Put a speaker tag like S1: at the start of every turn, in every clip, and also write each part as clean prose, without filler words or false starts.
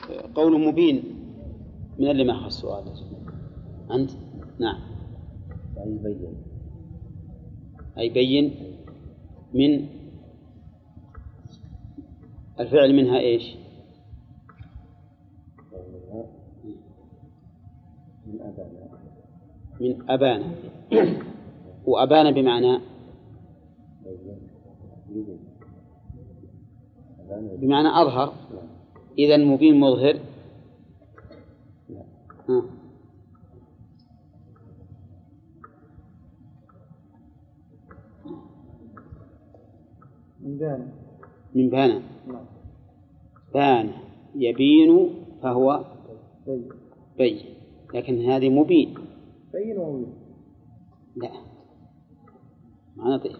S1: قول مبين من اللي ما أخذ السؤال أنت؟ نعم. أي بين من الفعل منها إيش؟ من أبانا. وأبانا بمعنى أظهر. إذن مبين مظهر. من بان. بان يبين فهو بين، لكن هذه مبين.
S2: بين ومبين.
S1: لا ما نطيق.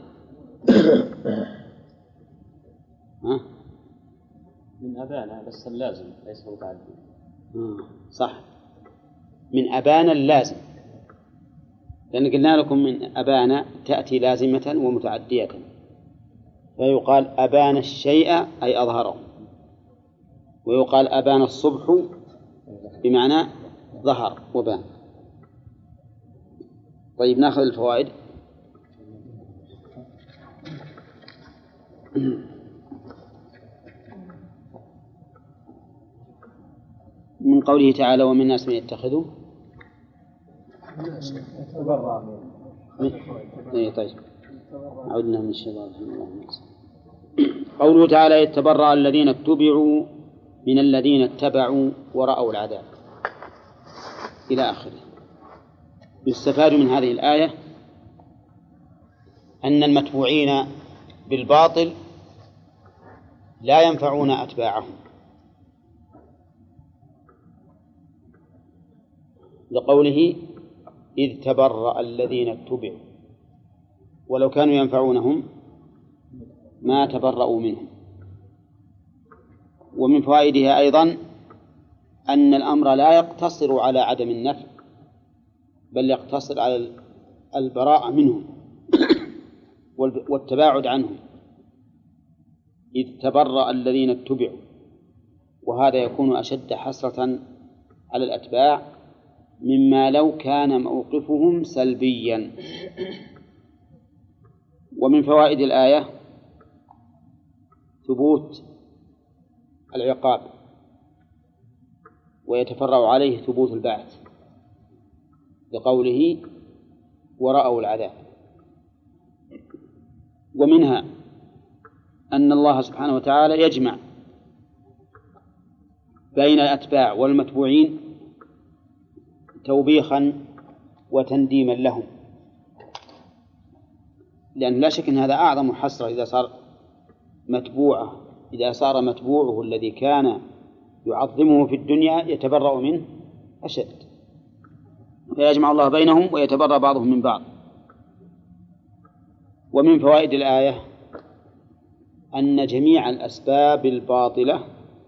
S3: من أبانا بس اللازم ليس متعدي.
S1: صح، من أبانا اللازم، لأن قلنا لكم من أبانا تأتي لازمة ومتعدية، فيقال أبان الشيء أي أظهره، ويقال أبان الصبح بمعنى ظهر وبان. طيب نأخذ الفوائد. من قوله تعالى ومن الناس من يتخذوا. طيب عدنا من الشيطان. قوله تعالى يتبرأ الذين اتبعوا من الذين اتبعوا ورأوا العذاب إلى آخره. يستفاد من هذه الآية أن المتبوعين بالباطل لا ينفعون أتباعهم، لقوله إذ تبرأ الذين اتبعوا، ولو كانوا ينفعونهم ما تبرأوا منهم. ومن فوائدها أيضا أن الأمر لا يقتصر على عدم النفع، بل يقتصر على البراءة منهم والتباعد عنهم. إذ تبرأ الذين اتبعوا، وهذا يكون أشد حسرة على الأتباع مما لو كان موقفهم سلبيا. ومن فوائد الآية ثبوت العقاب، ويتفرع عليه ثبوت البعث، لقوله ورأوا العذاب. ومنها أن الله سبحانه وتعالى يجمع بين الأتباع والمتبوعين توبيخا وتنديما لهم، لأن لا شك أن هذا أعظم حسرة إذا صار متبوعه الذي كان يعظمه في الدنيا يتبرأ منه أشد. فيجمع الله بينهم ويتبرأ بعضهم من بعض. ومن فوائد الآية أن جميع الأسباب الباطلة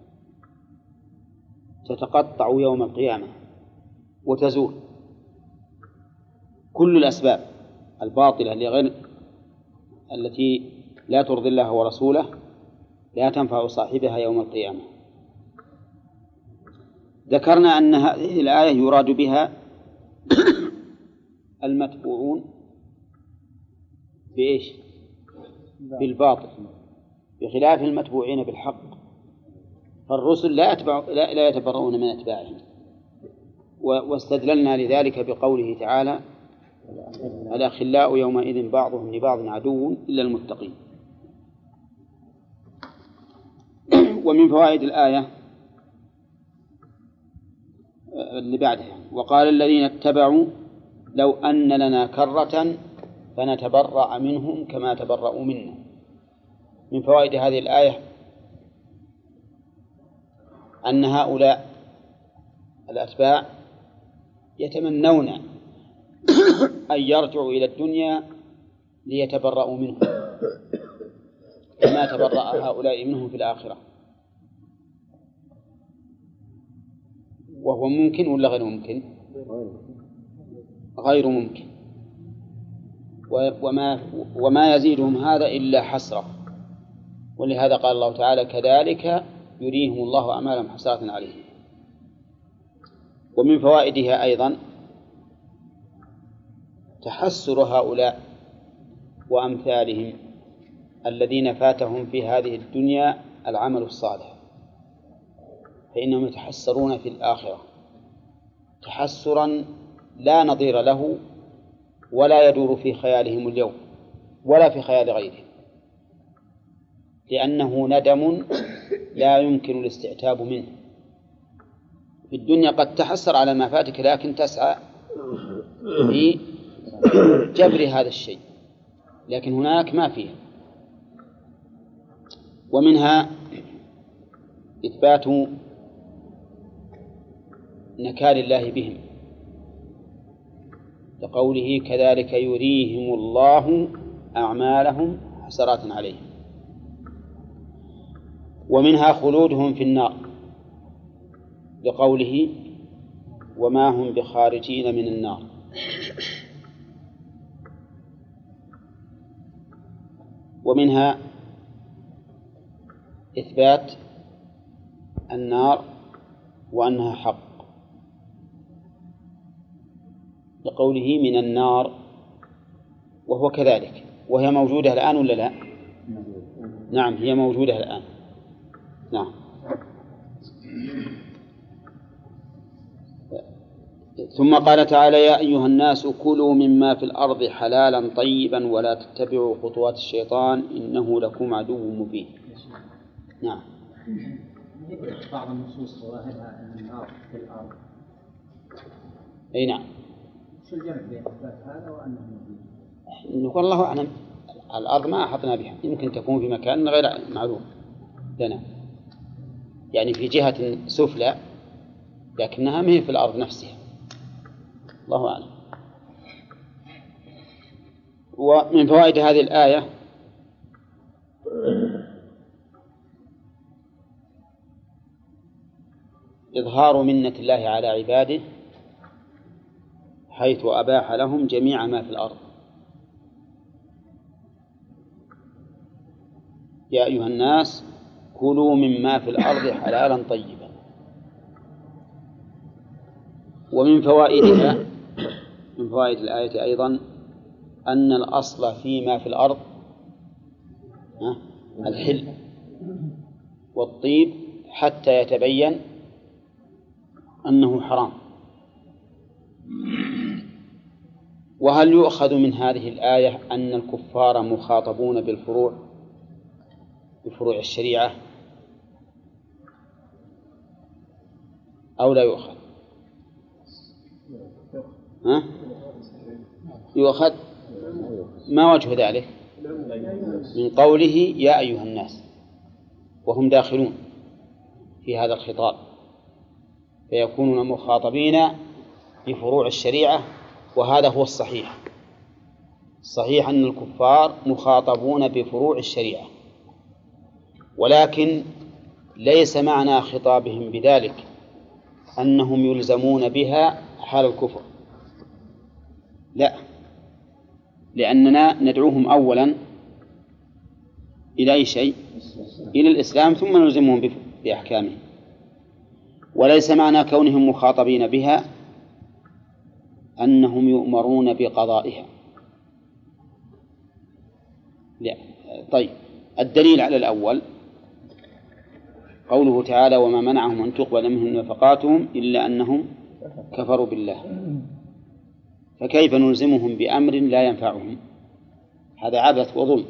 S1: تتقطع يوم القيامة وتزول. كل الأسباب الباطلة التي لا ترضي الله ورسوله لا تنفع صاحبها يوم القيامة. ذكرنا أن هذه الآية يراد بها المتبوعون بإيش؟ بالباطل، بخلاف المتبوعين بالحق. فالرسل لا يتبرؤون من أتباعهم. واستدللنا لذلك بقوله تعالى الأخلاء يومئذ بعضهم لبعض عدو إلا المتقين. ومن فوائد الآية اللي بعدها وقال الذين اتبعوا لو أن لنا كرة فنتبرأ منهم كما تبرأوا منا. من فوائد هذه الآية أن هؤلاء الأتباع يتمنون أن يرجعوا إلى الدنيا ليتبرأوا منهم كما تبرأ هؤلاء منهم في الآخرة. وهو ممكن ولا غير ممكن؟ غير ممكن. وما يزيدهم هذا إلا حسرة. ولهذا قال الله تعالى كذلك يريهم الله أعمالهم حسرات عليهم. ومن فوائدها أيضا تحسر هؤلاء وأمثالهم الذين فاتهم في هذه الدنيا العمل الصالح، فإنهم يتحسرون في الآخرة تحسرا لا نظير له ولا يدور في خيالهم اليوم ولا في خيال غيرهم، لأنه ندم لا يمكن الاستعتاب منه. في الدنيا قد تحسر على ما فاتك، لكن تسعى في جبر هذا الشيء، لكن هناك ما فيه. ومنها إثبات نكال الله بهم، لقوله كذلك يريهم الله أعمالهم حسرات عليهم. ومنها خلودهم في النار، لقوله وما هم بخارجين من النار. ومنها إثبات النار وأنها حق، لقوله من النار، وهو كذلك، وهي موجودة الآن ولا لا؟ نعم هي موجودة الآن. نعم. ثم قال تعالى يا أيها الناس كلوا مما في الأرض حلالا طيبا ولا تتبعوا خطوات الشيطان إنه لكم عدو مبين. نعم.
S2: بعض النصوص ظواهرها أن النار في الأرض.
S1: أي نعم.
S2: شو الجمع بين إثبات هذا وأنه مبين؟
S1: نقول الله أعلم، الأرض ما أحطنا بها، يمكن تكون في مكان غير معلوم لنا، يعني في جهة سفلى لكنها ما هي في الأرض نفسها، الله أعلم. ومن فوائد هذه الآية إظهار منة الله على عباده حيث أباح لهم جميع ما في الأرض. يا أيها الناس كلوا مما في الأرض حلالا طيبا. ومن فوائدها من فوائد الآية أيضا أن الأصل فيما في الأرض الحل والطيب حتى يتبين أنه حرام. وهل يؤخذ من هذه الآية أن الكفار مخاطبون بفروع الشريعة أو لا يؤخذ؟ يؤخذ. ما وجه ذلك؟ من قوله يا أيها الناس، وهم داخلون في هذا الخطاب، فيكونون مخاطبين بفروع الشريعة، وهذا هو الصحيح. الصحيح أن الكفار مخاطبون بفروع الشريعة، ولكن ليس معنى خطابهم بذلك أنهم يلزمون بها حال الكفر، لا، لأننا ندعوهم أولا إلى أي شيء؟ إلى الإسلام، ثم نلزمهم بأحكامه. وليس معنى كونهم مخاطبين بها أنهم يؤمرون بقضائها، لا. طيب، الدليل على الأول قوله تعالى وما منعهم أن تقبل منهم نفقاتهم إلا أنهم كفروا بالله. فكيف نلزمهم بأمر لا ينفعهم؟ هذا عبث وظلم.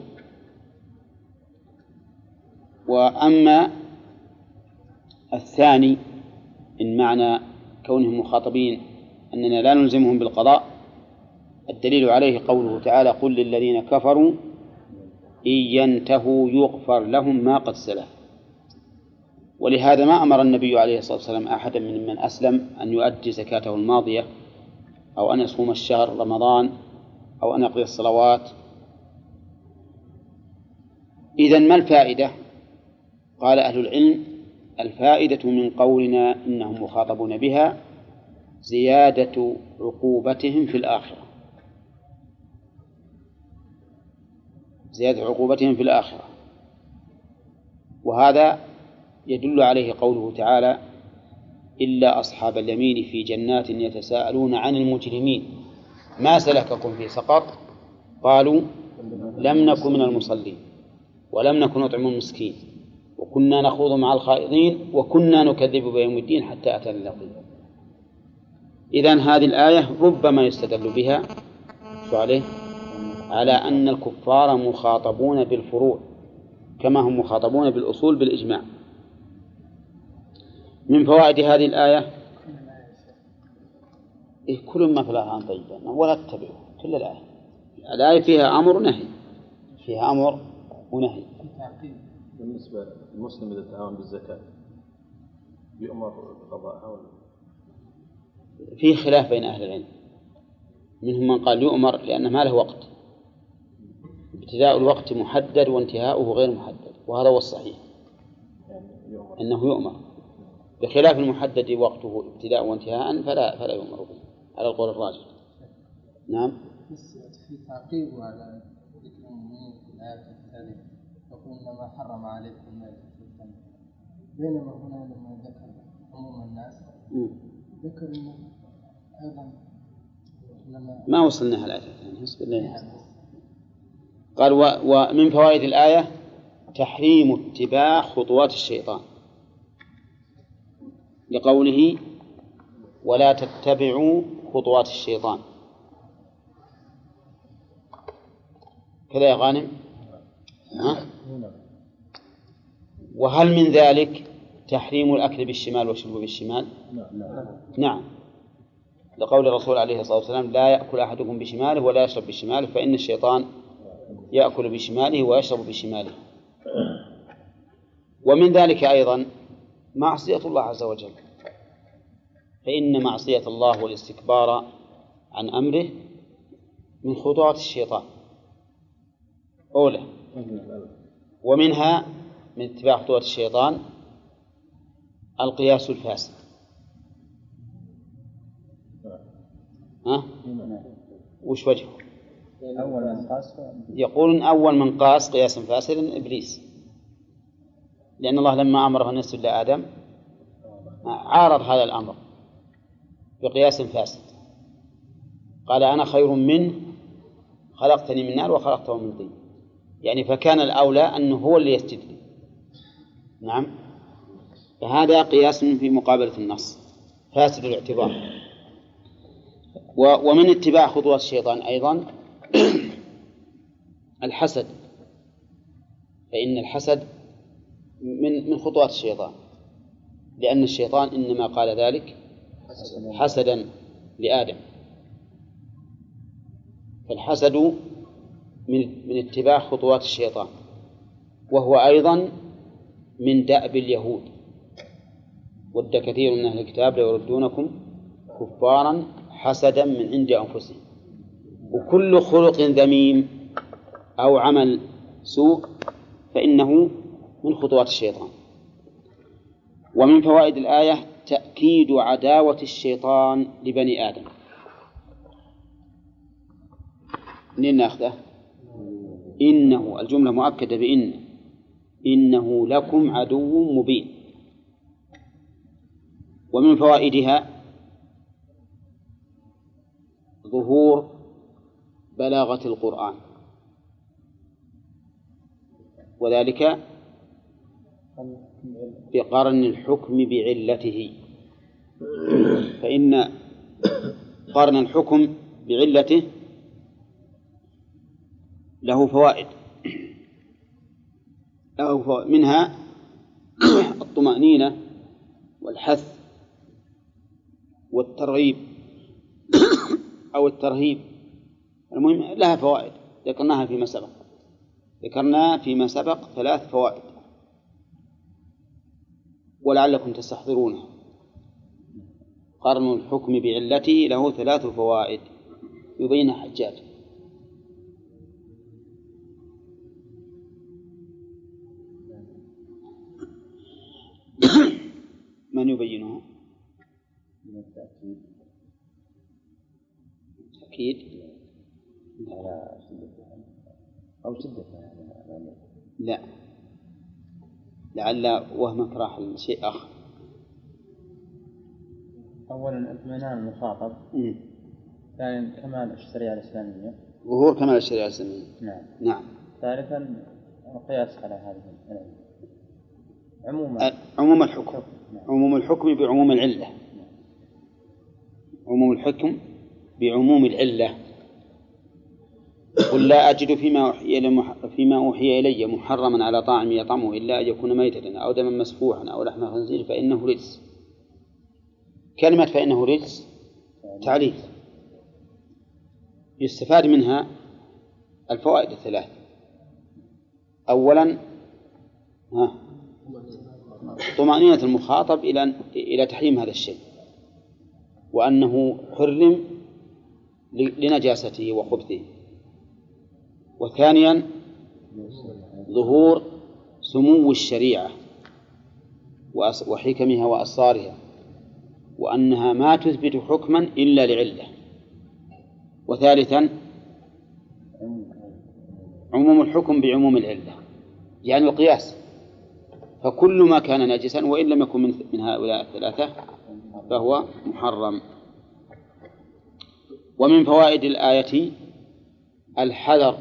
S1: وأما الثاني إن معنى كونهم مخاطبين أننا لا نلزمهم بالقضاء، الدليل عليه قوله تعالى قل للذين كفروا إن ينتهوا يغفر لهم ما قد سلف. ولهذا ما أمر النبي عليه الصلاة والسلام أحدا من أسلم أن يؤدي زكاته الماضية أو أن يصوم الشهر رمضان أو أن يقضي الصلوات. إذن ما الفائدة؟ قال أهل العلم الفائدة من قولنا إنهم مخاطبون بها زيادة عقوبتهم في الآخرة، زيادة عقوبتهم في الآخرة. وهذا يدل عليه قوله تعالى إلا أصحاب اليمين في جنات يتساءلون عن المجرمين ما سلككم في سقر قالوا لم نكن من المصلين ولم نكن نطعم المسكين وكنا نخوض مع الخائضين وكنا نكذب بيوم الدين حتى أتانا اليقين. إذن هذه الآية ربما يستدل بها على أن الكفار مخاطبون بالفروع كما هم مخاطبون بالأصول بالإجماع. من فوائد هذه الآية كل ما في الآية طيبا ولا تتبعوا كل الآية فيها أمر ونهي، فيها أمر ونهي.
S4: بالنسبة للمسلم إذا تعاون بالزكاة يؤمر بقضائها ولا؟
S1: فيه خلاف بين أهل العلم، منهم من قال يؤمر لأن ما له وقت، ابتداء الوقت محدد وانتهاؤه غير محدد، وهذا هو الصحيح أنه يؤمر، بخلاف المحدد وقته ابتداء وانتهاء فلا يؤمر به على القول الراجح. نعم.
S5: في تعقيب على ذكر المؤمنين في الآية الثالثة يقول إنما حرم عليكم الميتة والدم، بينما هنا لما ذكر عموم الناس ذكر إنه أيضا
S1: ما وصلنا الآية الثانية. قال ومن فوائد الآية تحريم اتباع خطوات الشيطان لقوله ولا تتبعوا خطوات الشيطان. كذا يا غانم؟ وهل من ذلك تحريم الأكل بالشمال والشرب بالشمال؟ نعم، لقول الرسول عليه الصلاة والسلام لا يأكل أحدكم بشماله ولا يشرب بشماله فإن الشيطان يأكل بشماله ويشرب بشماله. ومن ذلك أيضا معصية الله عز وجل، فإن معصية الله والاستكبار عن أمره من خطوات الشيطان أولى، ومنها من اتباع خطوات الشيطان القياس الفاسد. وش وجهه؟ يقولون أول من قاس قياسا فاسدا إبليس، لأن الله لما أمره أن يسجد لآدم عارض هذا الأمر بقياس فاسد، قال أنا خير منه خلقتني من نار وخلقته من طين، يعني فكان الأولى أنه هو اللي يسجد لي. نعم، فهذا قياس في مقابلة النص فاسد الاعتبار. ومن اتباع خطوات الشيطان أيضا الحسد، فإن الحسد من خطوات الشيطان، لأن الشيطان إنما قال ذلك حسدا لآدم، فالحسد من اتباع خطوات الشيطان، وهو أيضا من دأب اليهود، ود كثير من أهل الكتاب ليردونكم كفارا حسدا من عند أنفسهم. وكل خلق ذميم أو عمل سوء فإنه من خطوات الشيطان. ومن فوائد الآية تأكيد عداوة الشيطان لبني آدم. منين نأخذه؟ إنه الجملة مؤكدة إنه لكم عدو مبين. ومن فوائدها ظهور بلاغة القرآن، وذلك بقرن الحكم بعلته، فإن قرن الحكم بعلته له فوائد، منها الطمأنينة والحث والترغيب أو الترهيب. المهم لها فوائد ذكرناها فيما سبق 3 فوائد ولعلكم تستحضرونها. قرن الحكم بعلته له 3 فوائد يبين حجاج. من يبينها؟ تأكيد
S6: أو شدة
S1: لا، لعل وهمك راح لشيء آخر.
S2: أولا اطمئنان المخاطب، ثانيا كمال الشريعة الإسلامية،
S1: ظهور كمال الشريعة الإسلامية. نعم.
S2: ثالثا القياس على هذه
S1: عموم الحكم. عموم الحكم بعموم العلة. عموم الحكم بعموم العلة. قل لا أجد فيما أوحي إلي محرما على طاعم يطعمه إلا أن يكون ميتة أو دما مسفوحا أو لحم خنزير فإنه رجس. كلمة فإنه رجس تعليل، يستفاد منها الفوائد الثلاث. أولا طمأنينة المخاطب إلى تحريم هذا الشيء، وأنه حرم لنجاسته وخبثه. وثانيا ظهور سمو الشريعة وحكمها وأسرارها، وأنها ما تثبت حكما إلا لعلة. وثالثا عموم الحكم بعموم العلة، يعني القياس، فكل ما كان نجسا وإن لم يكن من هؤلاء الثلاثة فهو محرم. ومن فوائد الآية الحذر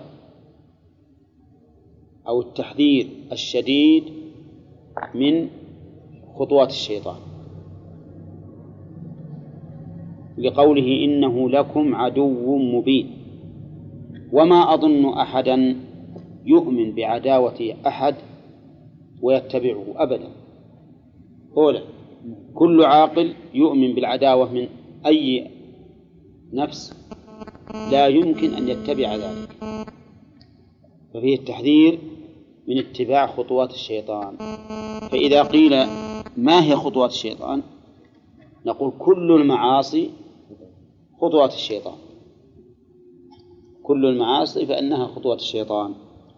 S1: أو التحذير الشديد من خطوات الشيطان، لقوله إنه لكم عدو مبين. وما أظن أحدا يؤمن بعداوة أحد ويتبعه أبدا. أولا كل عاقل يؤمن بالعداوة من أي نفس لا يمكن أن يتبع ذلك، ففيه التحذير من اتباع خطوات الشيطان. فإذا قيل ما هي خطوات الشيطان نقول كل المعاصي خطوات الشيطان، كل المعاصي فإنها خطوات الشيطان.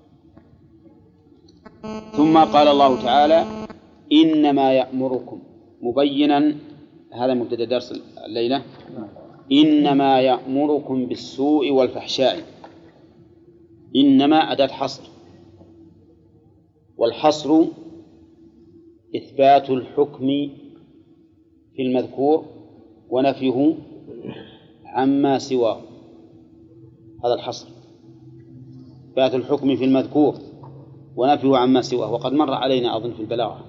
S1: ثم قال الله تعالى إنما يأمركم، مبينا هذا مبتدأ درس الليلة، إنما يأمركم بالسوء والفحشاء. إنما أداة حصر، والحصر إثبات الحكم في المذكور ونفيه عما سواه، هذا الحصر، إثبات الحكم في المذكور ونفيه عما سواه. وقد مر علينا أظن في البلاغة.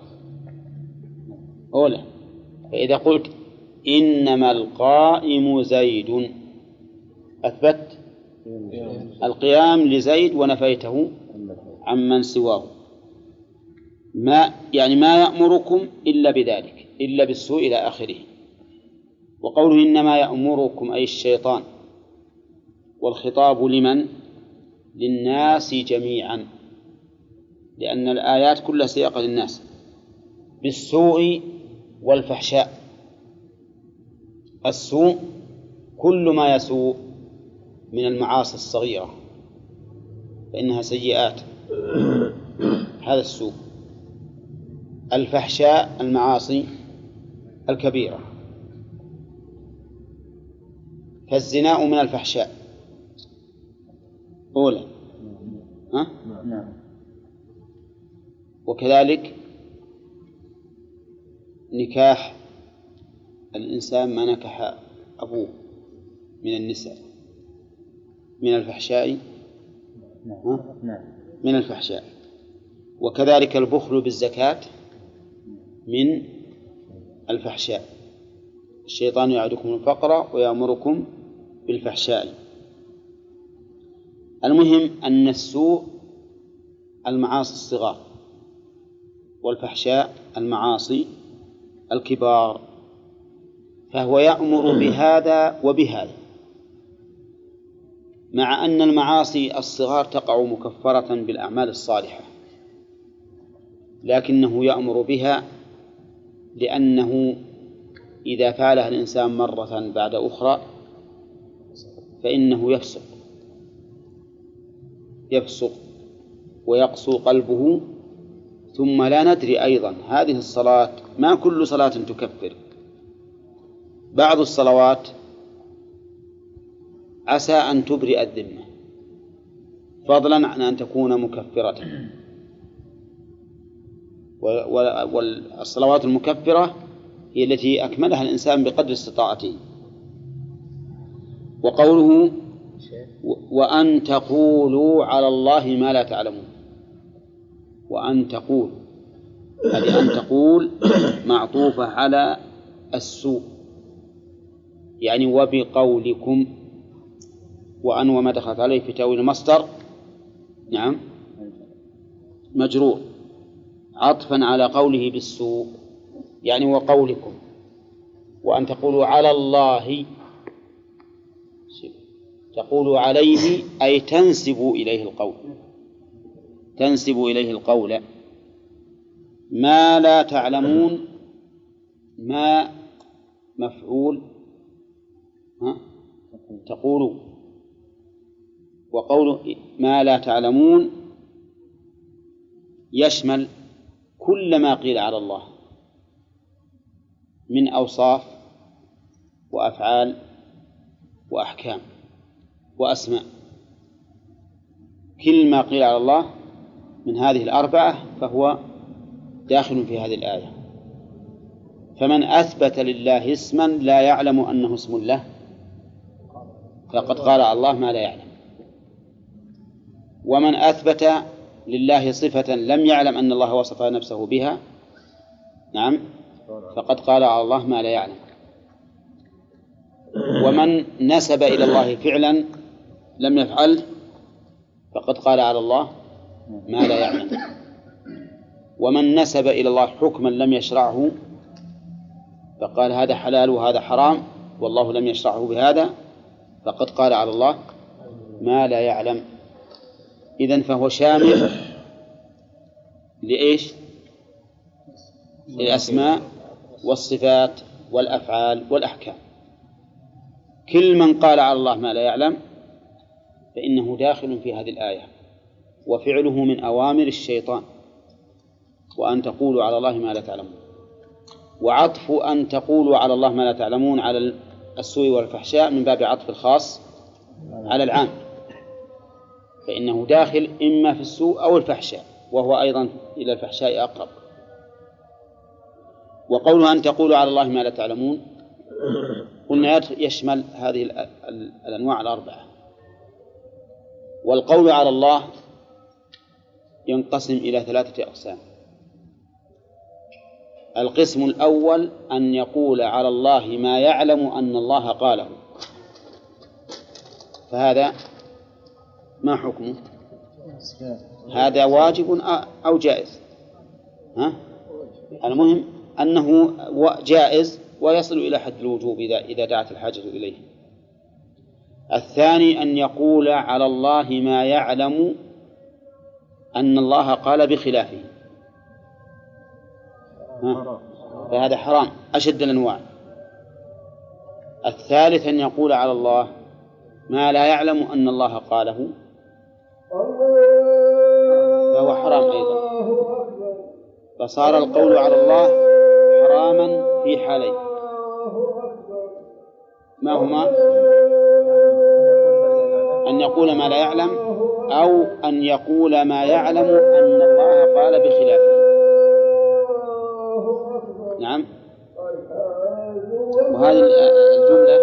S1: أولا فإذا قلت إنما القائم زيد أثبت القيام لزيد ونفيته عمن سواه، ما يأمركم إلا بذلك، إلا بالسوء إلى آخره. وقوله إنما يأمركم أي الشيطان، والخطاب لمن؟ للناس جميعا، لأن الآيات كلها سياقة للناس، بالسوء والفحشاء. السوء كل ما يسوء من المعاصي الصغيرة فإنها سيئات، هذا السوء. الفحشاء المعاصي الكبيرة، فالزنا من الفحشاء أولا، وكذلك نكاح الإنسان ما نكح أبوه من النساء من الفحشاء، من الفحشاء. وكذلك البخل بالزكاة من الفحشاء. الشيطان يعدكم الفقر ويأمركم بالفحشاء. المهم أن السوء المعاصي الصغار، والفحشاء المعاصي الكبار، فهو يأمر بهذا وبهذا، مع أن المعاصي الصغار تقع مكفرة بالأعمال الصالحة، لكنه يأمر بها لأنه إذا فعلها الإنسان مرة بعد أخرى فإنه يفسق ويقسو قلبه. ثم لا ندري أيضا هذه الصلاة ما كل صلاة تكفر، بعض الصلوات عسى أن تبرئ الذمة فضلا عن أن تكون مكفرة. والصلوات المكفرة هي التي أكملها الإنسان بقدر استطاعته. وقوله وأن تقولوا على الله ما لا تعلمون، وأن تقول، هذه أن تقول معطوفة على السوء، يعني وبقولكم، وأن وما دخلت عليه في تأويل المصدر نعم مجرور عطفا على قوله بالسوء، يعني وقولكم. وأن تقولوا على الله، تقولوا عليه أي تنسبوا إليه القول، تنسبوا إليه القول. ما لا تعلمون، ما مفعول تقولوا، وقول ما لا تعلمون يشمل كل ما قيل على الله من أوصاف وأفعال وأحكام وأسماء. كل ما قيل على الله من هذه الأربعة فهو داخل في هذه الآية. فمن أثبت لله اسما لا يعلم أنه اسم له فقد قال على الله ما لا يعلم، ومن أثبت لله صفة لم يعلم أن الله وصف نفسه بها نعم فقد قال على الله ما لا يعلم، ومن نسب إلى الله فعلا لم يفعله فقد قال على الله ما لا يعلم، ومن نسب إلى الله حكما لم يشرعه فقال هذا حلال وهذا حرام والله لم يشرعه بهذا فقد قال على الله ما لا يعلم. إذن فهو شامل لإيش؟ للأسماء والصفات والأفعال والأحكام. كل من قال على الله ما لا يعلم فإنه داخل في هذه الآية، وفعله من أوامر الشيطان، وأن تقولوا على الله ما لا تعلمون. وعطف أن تقولوا على الله ما لا تعلمون على السوء والفحشاء من باب عطف الخاص على العام، فإنه داخل إما في السوء أو الفحشاء، وهو أيضا إلى الفحشاء أقرب. وقوله أن تقولوا على الله ما لا تعلمون قلنا يشمل هذه الأنواع الأربعة. والقول على الله ينقسم إلى 3 أقسام. القسم الأول أن يقول على الله ما يعلم أن الله قاله، فهذا ما حكمه؟ هذا واجب أو جائز؟ المهم أنه جائز ويصل إلى حد الوجوب إذا دعت الحاجة إليه. الثاني أن يقول على الله ما يعلم أن الله قال بخلافه، فهذا حرام أشد الأنواع. الثالث أن يقول على الله ما لا يعلم أن الله قاله، فهو حرام أيضا. فصار القول على الله حراما في حالين، ما هما؟ أن يقول ما لا يعلم، أو أن يقول ما يعلم أن الله قال بخلافه. نعم. وهذه الجملة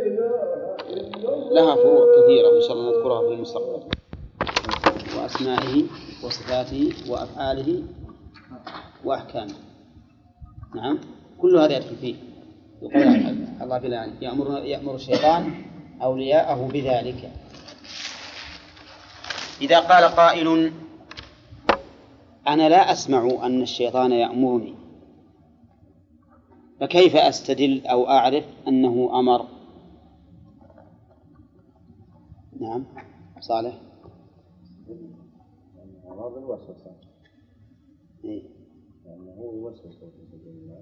S1: لها فروع كثيرة إن شاء الله نذكرها في المستقبل، وأسمائه وصفاته وأفعاله وأحكامه. نعم، كل هذا يدخل فيه. يقول الله بالله يأمر الشيطان أولياءه بذلك. إذا قال قائل أنا لا أسمع أن الشيطان يأمرني، فكيف أستدل أو أعرف أنه أمر؟ نعم صالح.
S6: هذا الوسوسة، يعني هو يوسوس في الناس،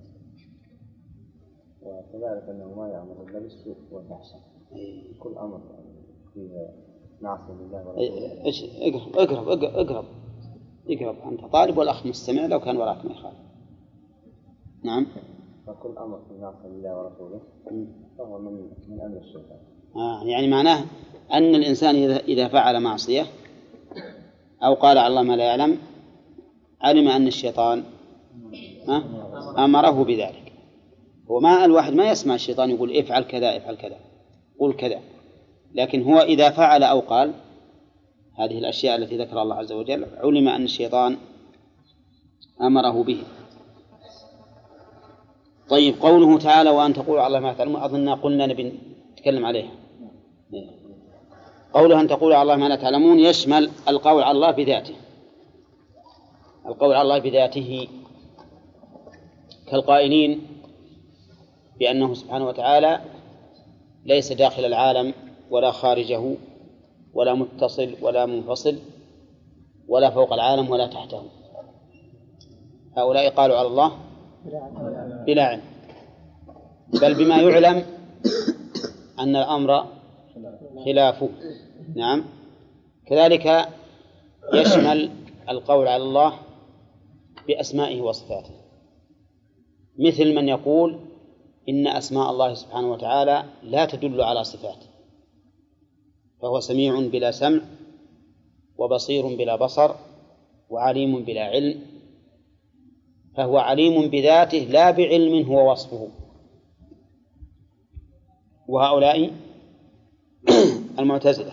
S6: وكذلك أنه ما يأمر إلا بالسوء والفحشاء. كل أمر فيه نعصي لله ورسوله. اقرب أنت طالب والأخ مستمع، لو كان وراك ما يخالف. نعم. فكل أمر فيه نعصي لله ورسوله فهو من أمر الشيطان.
S1: يعني معناه أن الإنسان إذا فعل معصية أو قال على الله ما لا يعلم علم أن الشيطان أمره بذلك. هو ما الواحد ما يسمع الشيطان يقول افعل كذا افعل كذا قل كذا، لكن هو إذا فعل أو قال هذه الأشياء التي ذكر الله عز وجل علم أن الشيطان أمره به. طيب، قوله تعالى وأن تقولوا على الله ما تعلمون، أظننا قلنا نبي نتكلم عليها. قوله أن تقولوا على الله ما لا تعلمون يشمل القول على الله بذاته، القول على الله بذاته كالقائلين بأنه سبحانه وتعالى ليس داخل العالم ولا خارجه ولا متصل ولا منفصل ولا فوق العالم ولا تحته. هؤلاء قالوا على الله بلا علم، بل بما يعلم أن الأمر خلافه. نعم، كذلك يشمل القول على الله بأسمائه وصفاته، مثل من يقول إن أسماء الله سبحانه وتعالى لا تدل على صفاته، فهو سميع بلا سمع وبصير بلا بصر وعليم بلا علم، فهو عليم بذاته لا بعلم هو وصفه. وهؤلاء المعتزلة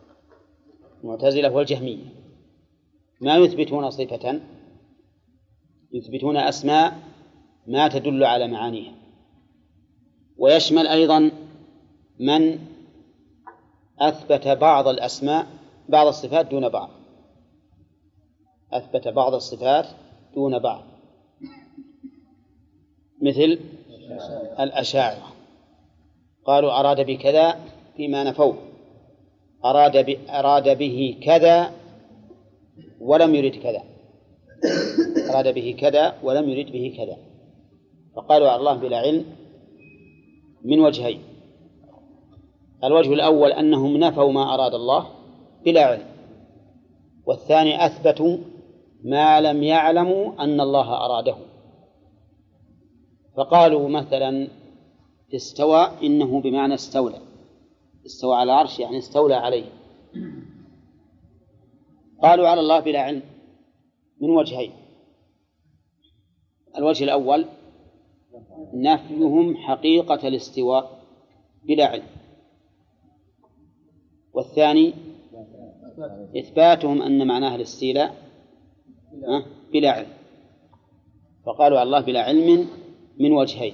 S1: والجهمية ما يثبتون صفة، يثبتون أسماء ما تدل على معانيها. ويشمل أيضا من أثبت بعض الأسماء بعض الصفات دون بعض، أثبت بعض الصفات دون بعض، مثل الأشاعرة قالوا أراد بكذا فيما نفوه، أراد به كذا ولم يرد كذا، أراد به كذا ولم يرد به كذا، فقالوا على الله بلا علم من وجهين: الوجه الأول أنهم نفوا ما أراد الله بلا علم، والثاني أثبتوا ما لم يعلموا أن الله أراده. فقالوا مثلا استوى إنه بمعنى استولى، استوى على العرش يعني استولى عليه. قالوا على الله بلا علم من وجهين: الوجه الأول نفيهم حقيقة الاستواء بلا علم، والثاني إثباتهم أن معناه الاستيلاء بلا علم. فقالوا على الله بلا علم من وجهين.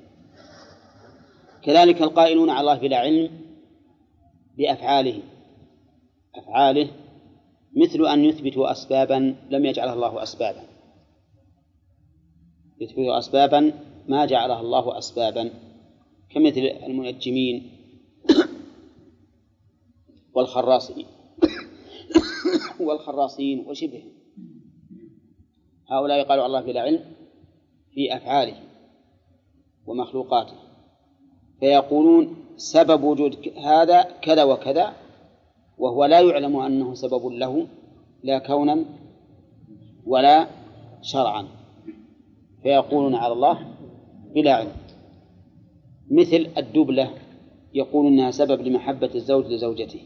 S1: كذلك القائلون على الله بلا علم بأفعاله، أفعاله مثل أن يثبتوا أسبابا لم يجعلها الله أسبابا، يثبتوا أسبابا ما جعلها الله أسبابا، كمثل المنجمين والخراصين وشبههم. هؤلاء قالوا الله بلا علم في أفعاله ومخلوقاته، فيقولون سبب وجود هذا كذا وكذا، وهو لا يعلم أنه سبب له لا كونا ولا شرعا، فيقولون على الله بلا علم. مثل الدبلة يقول إنها سبب لمحبة الزوج لزوجته،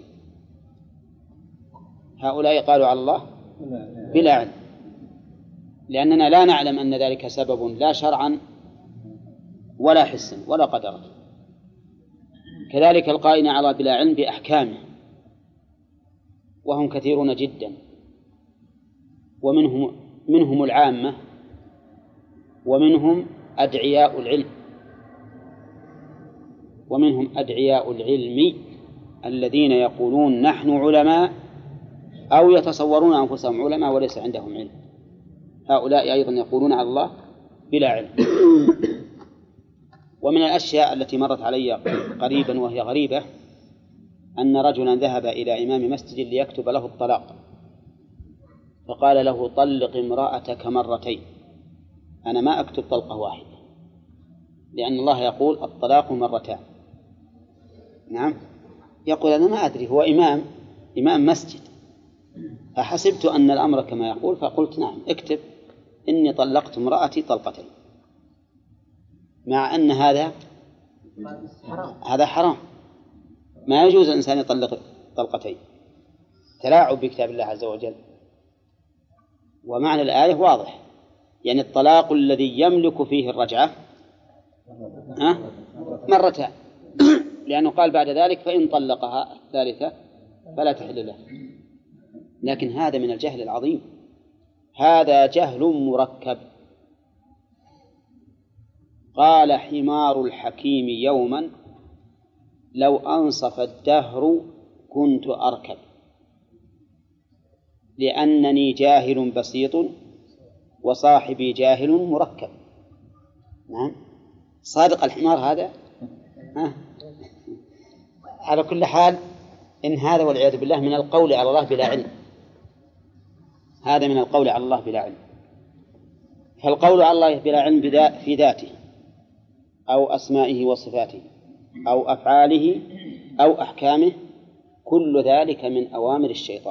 S1: هؤلاء قالوا على الله بلا علم، لأننا لا نعلم أن ذلك سبب لا شرعا ولا حسا ولا قدرا. كذلك القائلين على الله بلا علم بأحكامه، وهم كثيرون جدا، ومنهم العامة ومنهم أدعياء العلم، ومنهم أدعياء العلم الذين يقولون نحن علماء أو يتصورون أنفسهم علماء وليس عندهم علم، هؤلاء أيضا يقولون على الله بلا علم. ومن الأشياء التي مرت علي قريبا وهي غريبة أن رجلا ذهب إلى إمام مسجد ليكتب له الطلاق، فقال له طلق امرأتك مرتين. أنا ما أكتب طلقة واحدة، لأن الله يقول الطلاق مرتان. نعم، يقول أنا ما أدري، هو إمام مسجد، فحسبت أن الأمر كما يقول، فقلت نعم اكتب إني طلقت امرأتي طلقتين، مع أن هذا حرام، ما يجوز الإنسان يطلق طلقتين، تلاعب بكتاب الله عز وجل. ومعنى الآية واضح، يعني الطلاق الذي يملك فيه الرجعة مرتان لأنه قال بعد ذلك فإن طلقها الثالثة فلا تحل له. لكن هذا من الجهل العظيم، هذا جهل مركب. قال حمار الحكيم يوما لو أنصف الدهر كنت أركب لأنني جاهل بسيط وصاحبي جاهل مركب. نعم صادق الحمار هذا. على كل حال إن هذا والعياذ بالله من القول على الله بلا علم، هذا من القول على الله بلا علم. فالقول على الله بلا علم في ذاته أو أسمائه وصفاته أو أفعاله أو أحكامه كل ذلك من أوامر الشيطان،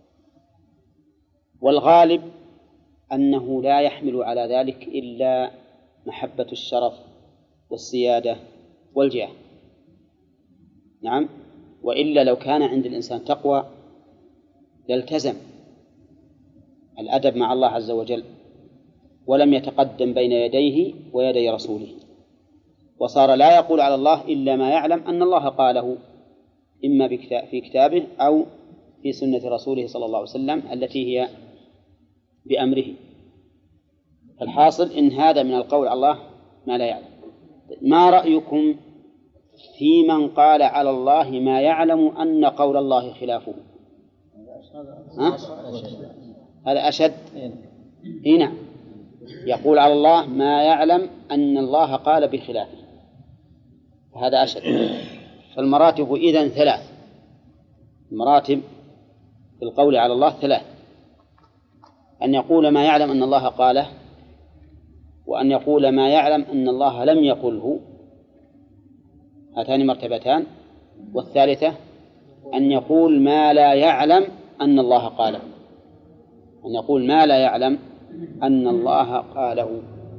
S1: والغالب أنه لا يحمل على ذلك إلا محبة الشرف والسيادة والجاه. نعم، وإلا لو كان عند الإنسان تقوى لالتزم الأدب مع الله عز وجل ولم يتقدم بين يديه ويدي رسوله، وصار لا يقول على الله إلا ما يعلم أن الله قاله إما في كتابه أو في سنة رسوله صلى الله عليه وسلم التي هي بأمره. الحاصل إن هذا من القول على الله ما لا يعلم. ما رأيكم في من قال على الله ما يعلم أن قول الله خلافه؟ هذا أشد. هنا يقول على الله ما يعلم أن الله قال بخلافه، هذا أشد. فالمراتب إذن ثلاث، المراتب في القول على الله ثلاث: أن يقول ما يعلم أن الله قاله، وأن يقول ما يعلم أن الله لم يقله، هاتان مرتبتان. والثالثة أن يقول ما لا يعلم أن الله قاله، أن يقول ما لا يعلم أن الله قاله.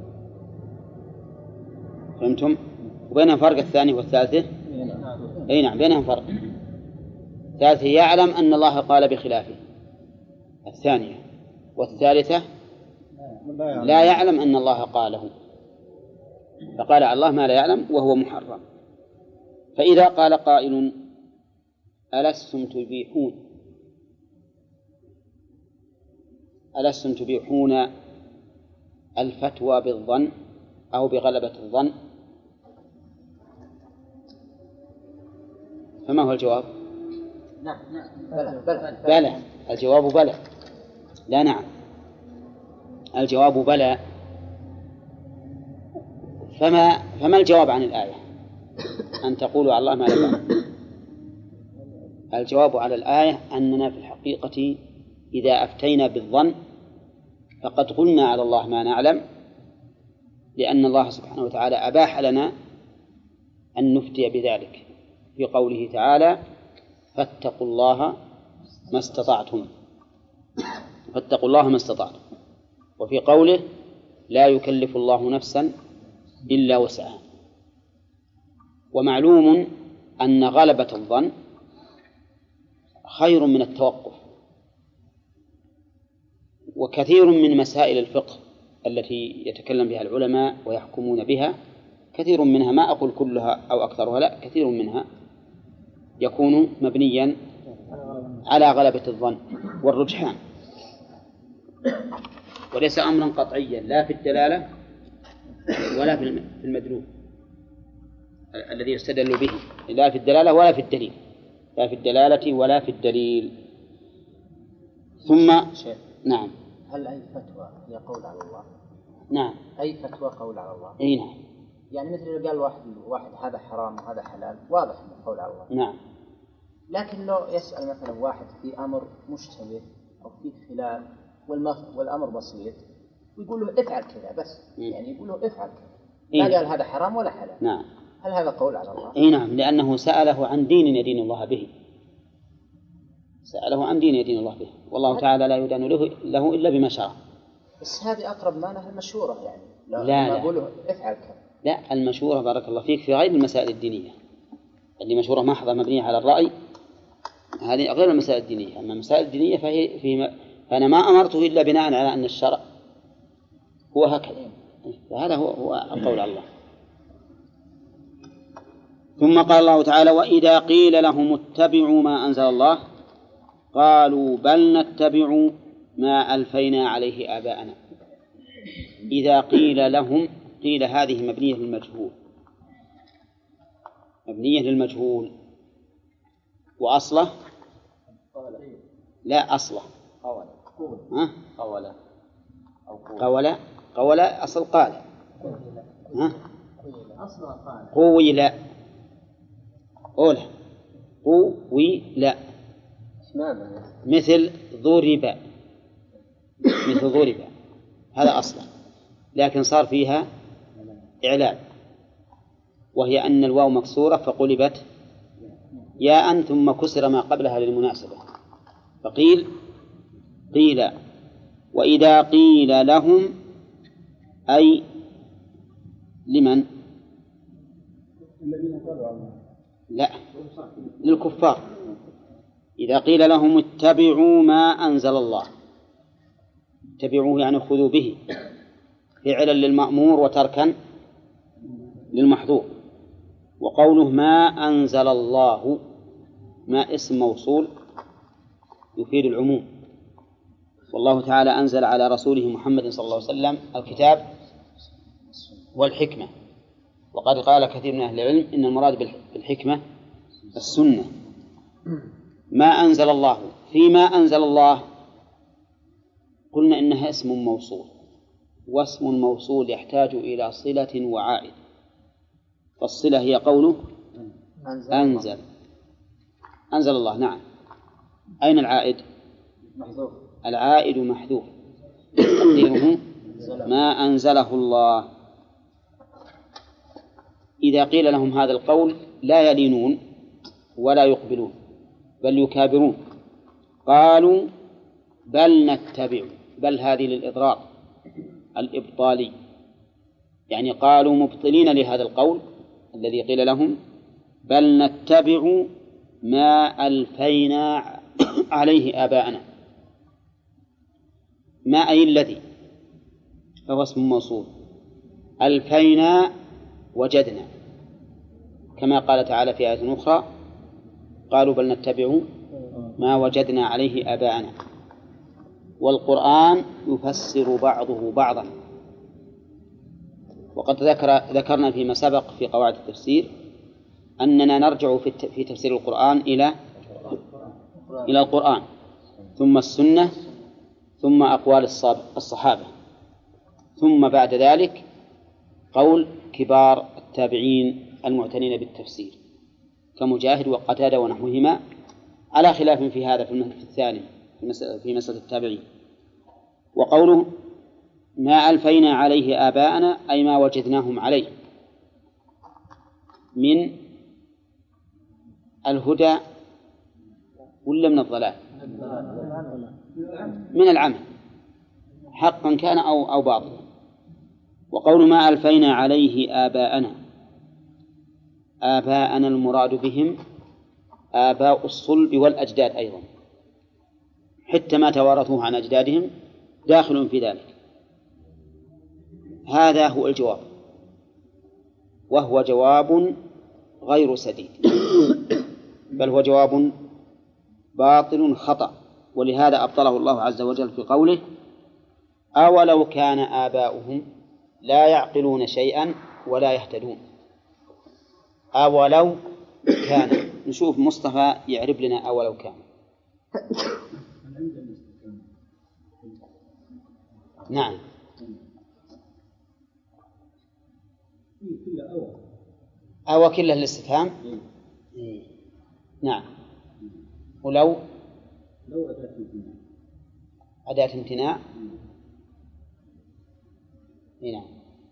S1: فهمتم؟ وبينهم فرق الثاني والثالثة؟ أي نعم بينهم فرق. الثالثة يعلم أن الله قال بخلافه، الثانية والثالثة لا يعلم أن الله قاله، فقال على الله ما لا يعلم وهو محرم. فإذا قال قائل ألستم تبيحون الفتوى بالظن أو بغلبة الظن، فما هو الجواب؟
S2: نعم
S1: بلى. الجواب بلى، لا نعم. الجواب بلى. فما الجواب عن الآية أن تقولوا على الله ما لا تعلم؟ الجواب على الآية أننا في الحقيقة إذا أفتينا بالظن فقد قلنا على الله ما نعلم، لأن الله سبحانه وتعالى أباح لنا أن نفتي بذلك في قوله تعالى فاتقوا الله ما استطعتم، فاتقوا الله ما استطعتم، وفي قوله لا يكلف الله نفسا إلا وسعها. ومعلوم أن غلبة الظن خير من التوقف. وكثير من مسائل الفقه التي يتكلم بها العلماء ويحكمون بها، كثير منها، ما أقول كلها أو أكثرها، لا، كثير منها يكون مبنيا على غلبة الظن والرجحان، وليس أمرا قطعيا لا في الدلالة ولا في المدلول الذي يستدل به، لا في الدلالة ولا في الدليل، لا في الدلالة ولا في الدليل. ثم نعم،
S2: هل أي فتوى هي قول على الله؟
S1: نعم،
S2: أي فتوى قول على الله؟
S1: أي نعم.
S2: يعني مثل لو قال واحد هذا حرام وهذا حلال، واضح أنه قول على الله.
S1: نعم.
S2: لكن لو يسأل مثلا واحد في أمر مشتبه أو في خلاف والأمر بسيط ويقول له افعل كذا بس، يعني يقول له افعل كذا، لا قال هذا حرام ولا حلال.
S1: نعم.
S2: هل هذا قول على الله؟
S1: أي نعم، لأنه سأله عن دين يدين الله به، سأله عن دين يدين الله به، والله تعالى لا يدان له إلا بما شرع.
S2: بس هذه أقرب ما له المشورة، يعني
S1: لا
S2: أقول له افعل كذا.
S1: لا، المشورة بارك الله فيك في غير المسائل الدينية، اللي مشورة محضة مبنية على الرأي هذه غير المسائل الدينية. أما المسائل الدينية فأنا ما أمرته إلا بناء على أن الشرع هو هكذا، فهذا هو القول على الله. ثم قال الله تعالى: وإذا قيل لهم اتبعوا ما أنزل الله قالوا بل نتبع ما ألفينا عليه آباءنا. إذا قيل لهم، قيل هذه مبنية للمجهول، مبنية للمجهول، وأصله لا أصله قول أصل قال قوي أولى قوي لا مثل ضرب، مثل ضرب هذا أصله، لكن صار فيها إعلال، وهي أن الواو مكسورة فقلبت ياء ثم كسر ما قبلها للمناسبة، فقيل قيل. وإذا قيل لهم أي لمن؟ لا، للكفار. إذا قيل لهم اتبعوا ما أنزل الله، اتبعوه يعني خذوا به، فعلا للمأمور وتركا للمحظور. وقوله ما أنزل الله، ما اسم موصول يفيد العموم، والله تعالى أنزل على رسوله محمد صلى الله عليه وسلم الكتاب والحكمة، وقد قال كثير من أهل العلم إن المراد بالحكمة السنة. ما أنزل الله، فيما أنزل الله قلنا إنها اسم موصول، واسم الموصول يحتاج إلى صلة وعائد، فالصلة هي قوله أنزل الله. نعم، أين العائد؟
S2: محذوف.
S1: العائد محذوف، تقديره ما أنزله الله. إذا قيل لهم هذا القول لا يلينون ولا يقبلون بل يكابرون، قالوا بل نتبع، بل هذه للإضرار الإبطالي، يعني قالوا مبطلين لهذا القول الذي قيل لهم، بل نتبع ما ألفينا عليه آباءنا. ما أي الذي، فهو اسم موصول، ألفينا وجدنا، كما قال تعالى في آية أخرى قالوا بل نتبع ما وجدنا عليه آباءنا. والقرآن يفسر بعضه بعضا، وقد ذكرنا فيما سبق في قواعد التفسير أننا نرجع في تفسير القرآن إلى القرآن، ثم السنة، ثم أقوال الصحابة، ثم بعد ذلك قول كبار التابعين المعتنين بالتفسير كمجاهد وقتادة ونحوهما، على خلاف في هذا في الثاني في مسألة التابعين. وقوله ما ألفينا عليه آباءنا أي ما وجدناهم عليه من الهدى ولا من الضلال؟ من العمل، حقا كان أو باطلا. وقول ما ألفينا عليه آباءنا، آباءنا المراد بهم آباء الصلب والأجداد أيضا، حتى ما توارثوه عن أجدادهم داخل في ذلك. هذا هو الجواب، وهو جواب غير سديد، بل هو جواب باطل خطأ، ولهذا أبطله الله عز وجل في قوله أولو كان آباؤهم لا يعقلون شيئا ولا يهتدون. أولو كان، نشوف مصطفى يعرب لنا أولو كان. نعم، أو كله الاستفهام. نعم، ولو أداة امتناع. نعم،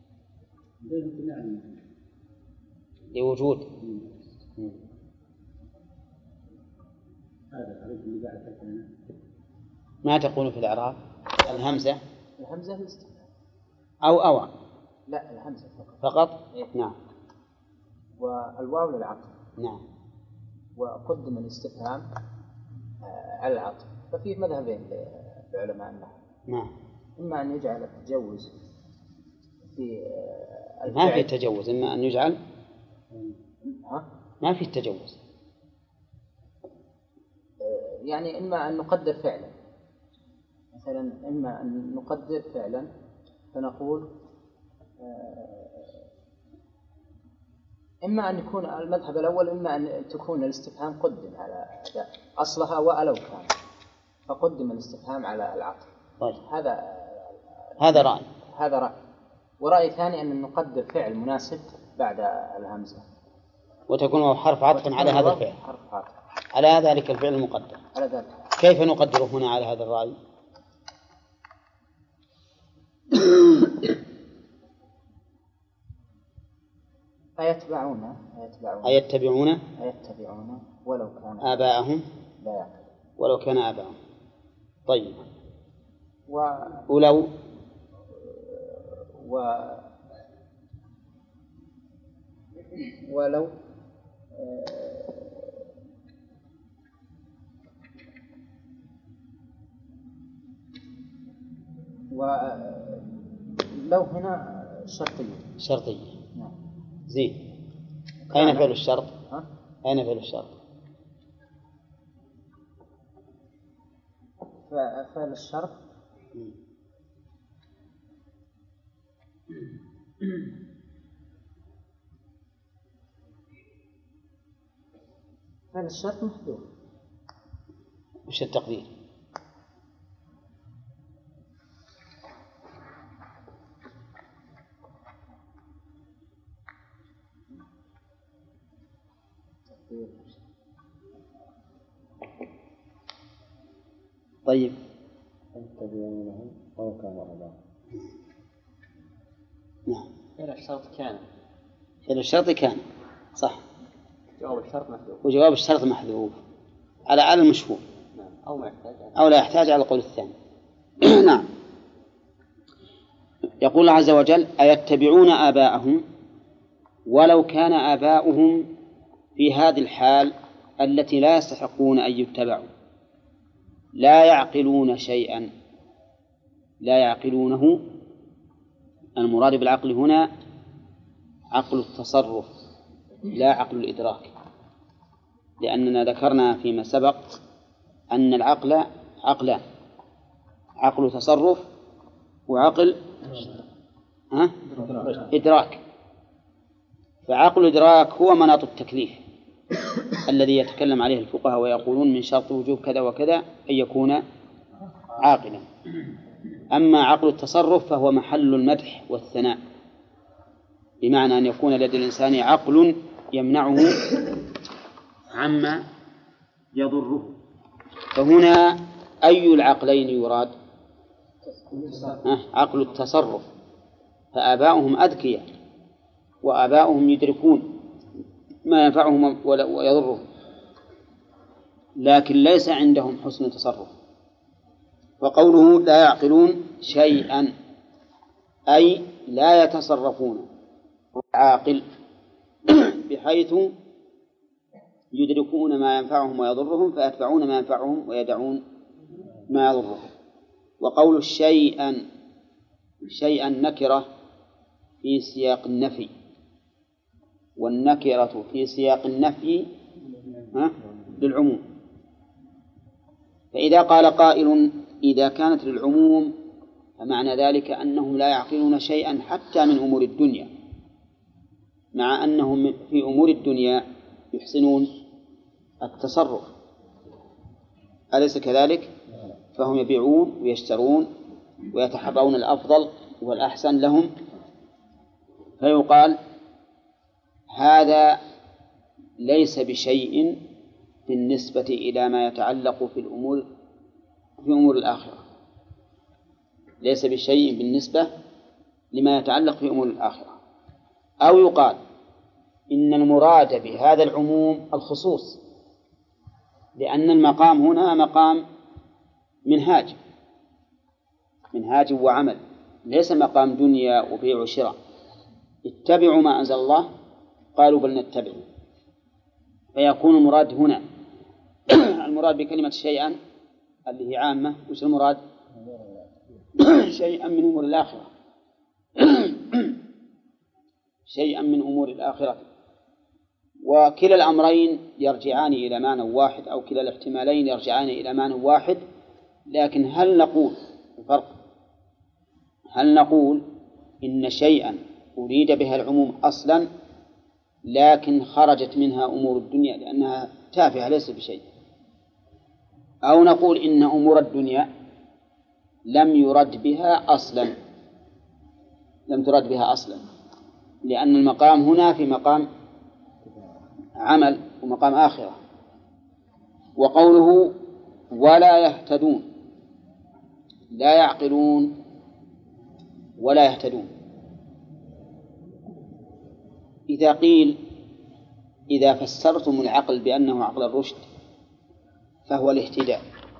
S1: لوجود. ما تقول في الإعراب؟ الهمزة
S2: الاستفهام
S1: أو
S2: لا، الهمزة
S1: فقط.
S2: إيه؟
S1: نعم.
S2: والواو للعطف.
S1: نعم.
S2: وقدم الاستفهام على العطف، ففيه مذهبين لعلماء النحو.
S1: نعم.
S2: إما أن يجعل التجوز في
S1: ما في تجوز، إما أن يجعل ما في تجوز.
S2: يعني إما أن نقدر فعلا، مثلا إما أن نقدر فعلا فنقول إما أن يكون المذهب الأول، إما أن تكون الاستفهام قدم على أصلها ولو كان، فقدم الاستفهام على العقل.
S1: طيب.
S2: هذا رأي. ورأي ثاني أن نقدر فعل مناسب بعد الهمزة،
S1: وتكون حرف عطف على هذا الفعل،
S2: حرف عطف
S1: على ذلك الفعل المقدر.
S2: على ذلك.
S1: كيف نقدره هنا على هذا الرأي؟ أيتبعون
S2: ولو كان
S1: آباءهم
S2: لا يعقل.
S1: ولو كان آباءهم. طيب.
S2: ولو هنا
S1: شرطية.
S2: نعم.
S1: زين. أين فعل الشرط؟ أين فعل الشرط؟
S2: فعل الشرط محذوف.
S1: وش التقدير؟ طيب. نعم. فعل الشرط كان صح. وجواب الشرط محذوف على المشهور. أو لا يحتاج على القول الثاني. نعم. يقول الله عز وجل: أيتبعون آباءهم ولو كان آباؤهم في هذه الحال التي لا يستحقون أن يتبعوا، لا يعقلون شيئا. لا يعقلونه، المراد بالعقل هنا عقل التصرف لا عقل الإدراك، لأننا ذكرنا فيما سبق أن العقل عقلان: عقل تصرف وعقل إدراك. فعقل الإدراك هو مناط التكليف الذي يتكلم عليه الفقهاء ويقولون من شرط وجوب كذا وكذا أن يكون عاقلا. أما عقل التصرف فهو محل المدح والثناء، بمعنى أن يكون لدى الإنسان عقل يمنعه عما يضره. فهنا أي العقلين يراد؟ عقل التصرف. فآباؤهم أذكياء وآباؤهم يدركون ما ينفعهم ويضرهم، لكن ليس عندهم حسن تصرف. وقوله لا يعقلون شيئا أي لا يتصرفون عاقل بحيث يدركون ما ينفعهم ويضرهم فيتبعون ما ينفعهم ويدعون ما يضرهم. وقول شيئا نكرة في سياق النفي، والنكرة في سياق النفي للعموم. فإذا قال قائل إذا كانت للعموم فمعنى ذلك أنهم لا يعقلون شيئا حتى من أمور الدنيا، مع أنهم في أمور الدنيا يحسنون التصرف، أليس كذلك؟ فهم يبيعون ويشترون ويتحرون الأفضل والأحسن لهم. فيقال هذا ليس بشيء بالنسبة إلى ما يتعلق في أمور الآخرة، ليس بشيء بالنسبة لما يتعلق في أمور الآخرة. أو يقال إن المراد بهذا العموم الخصوص، لأن المقام هنا مقام منهاج وعمل، ليس مقام دنيا وبيع وشراء. اتبعوا ما أنزل الله، قالوا بل نتبع. فيكون المراد هنا المراد بكلمة شيئا اللي هي عامة، وش المراد؟ شيئا من أمور الآخرة شيئا من أمور الآخرة. وكلا الأمرين يرجعان إلى معنى واحد، أو كلا الاحتمالين يرجعان إلى معنى واحد. لكن هل نقول إن شيئا أريد بها العموم أصلا لكن خرجت منها أمور الدنيا لأنها تافهة ليس بشيء، أو نقول إن أمور الدنيا لم يرد بها أصلا، لأن المقام هنا في مقام عمل ومقام آخرة. وقوله ولا يهتدون، لا يعقلون ولا يهتدون، إذا قيل إذا فسرتم العقل بأنه عقل الرشد فهو الاهتداء،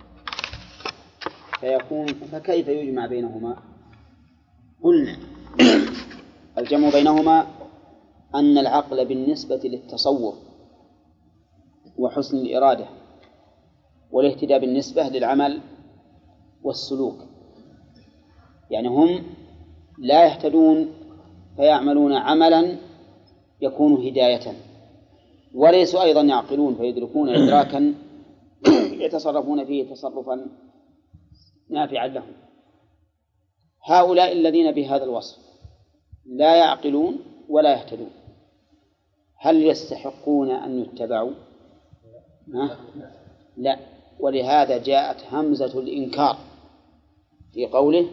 S1: فكيف يجمع بينهما؟ قلنا الجمع بينهما أن العقل بالنسبة للتصور وحسن الإرادة، والاهتداء بالنسبة للعمل والسلوك. يعني هم لا يهتدون فيعملون عملا يكون هداية، وليسوا أيضا يعقلون فيدركون إدراكا يتصرفون فيه تصرفا نافعا لهم. هؤلاء الذين بهذا الوصف لا يعقلون ولا يهتدون، هل يستحقون أن يتبعوا؟ لا. ولهذا جاءت همزة الإنكار في قوله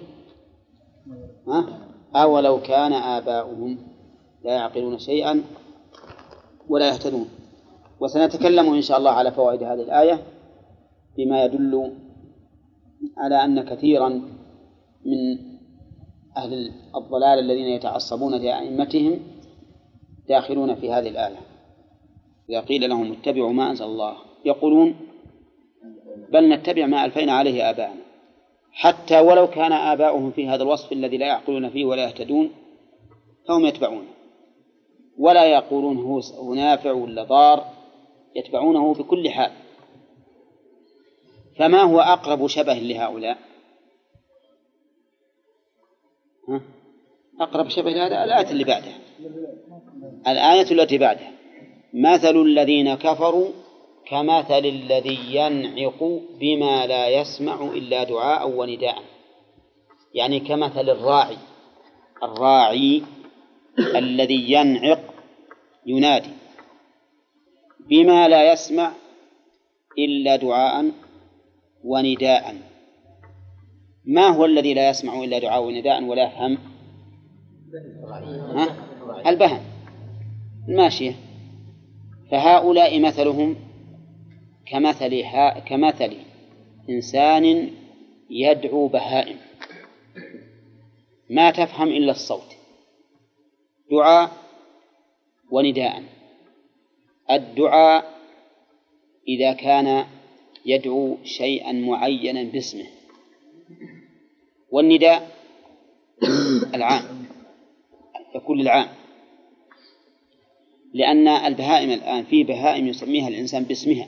S1: أولو كان آباؤهم لا يعقلون شيئا ولا يهتدون. وسنتكلم إن شاء الله على فوائد هذه الآية بما يدل على أن كثيرا من أهل الضلال الذين يتعصبون لأئمتهم داخلون في هذه الآية. إذا قيل لهم اتبعوا ما أنزل الله يقولون بل نتبع ما ألفينا عليه آباءنا، حتى ولو كان آباؤهم في هذا الوصف الذي لا يعقلون فيه ولا يهتدون فهم يتبعون، ولا يقولون هو نافع ولا ضار، يتبعونه في كل حال. فما هو أقرب شبه لهؤلاء؟ أقرب شبه لهذا الآية اللي بعدها، الآية التي بعدها مثل الذين كفروا كمثل الذي ينعق بما لا يسمع إلا دعاء ونداء. يعني كمثل الراعي الذي ينعق ينادي بما لا يسمع إلا دعاء ونداء. ما هو الذي لا يسمع إلا دعاء ونداء ولا يفهم؟ البهم، الماشية. فهؤلاء مثلهم كمثل إنسان يدعو بهائم ما تفهم إلا الصوت، دعاء ونداء. الدعاء إذا كان يدعو شيئا معينا باسمه، والنداء العام يكون للعام، لأن البهائم الآن في بهائم يسميها الإنسان باسمها،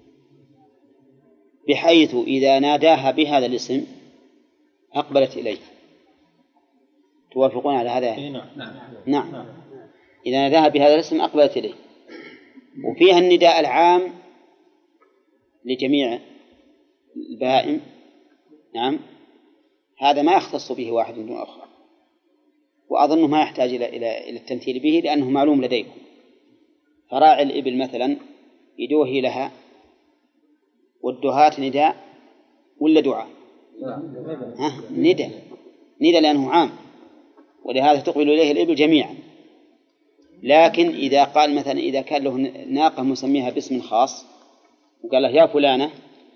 S1: بحيث إذا ناداها بهذا الاسم أقبلت إليه. توافقون على هذا؟ نعم. إذا ناداها بهذا الاسم أقبلت إليه. وفيها النداء العام لجميع البهائم، نعم، هذا ما يختص به واحد دون آخر، وأظنه ما يحتاج إلى التمثيل به لأنه معلوم لديكم. فراعي الإبل مثلا يدوهي لها، والدهاة نداء ولا دعاء؟ نداء لأنه عام، ولهذا تقبل إليه الإبل جميعا. لكن إذا قال مثلا إذا كان له ناقة مسميها باسم خاص وقال له يا فلانة،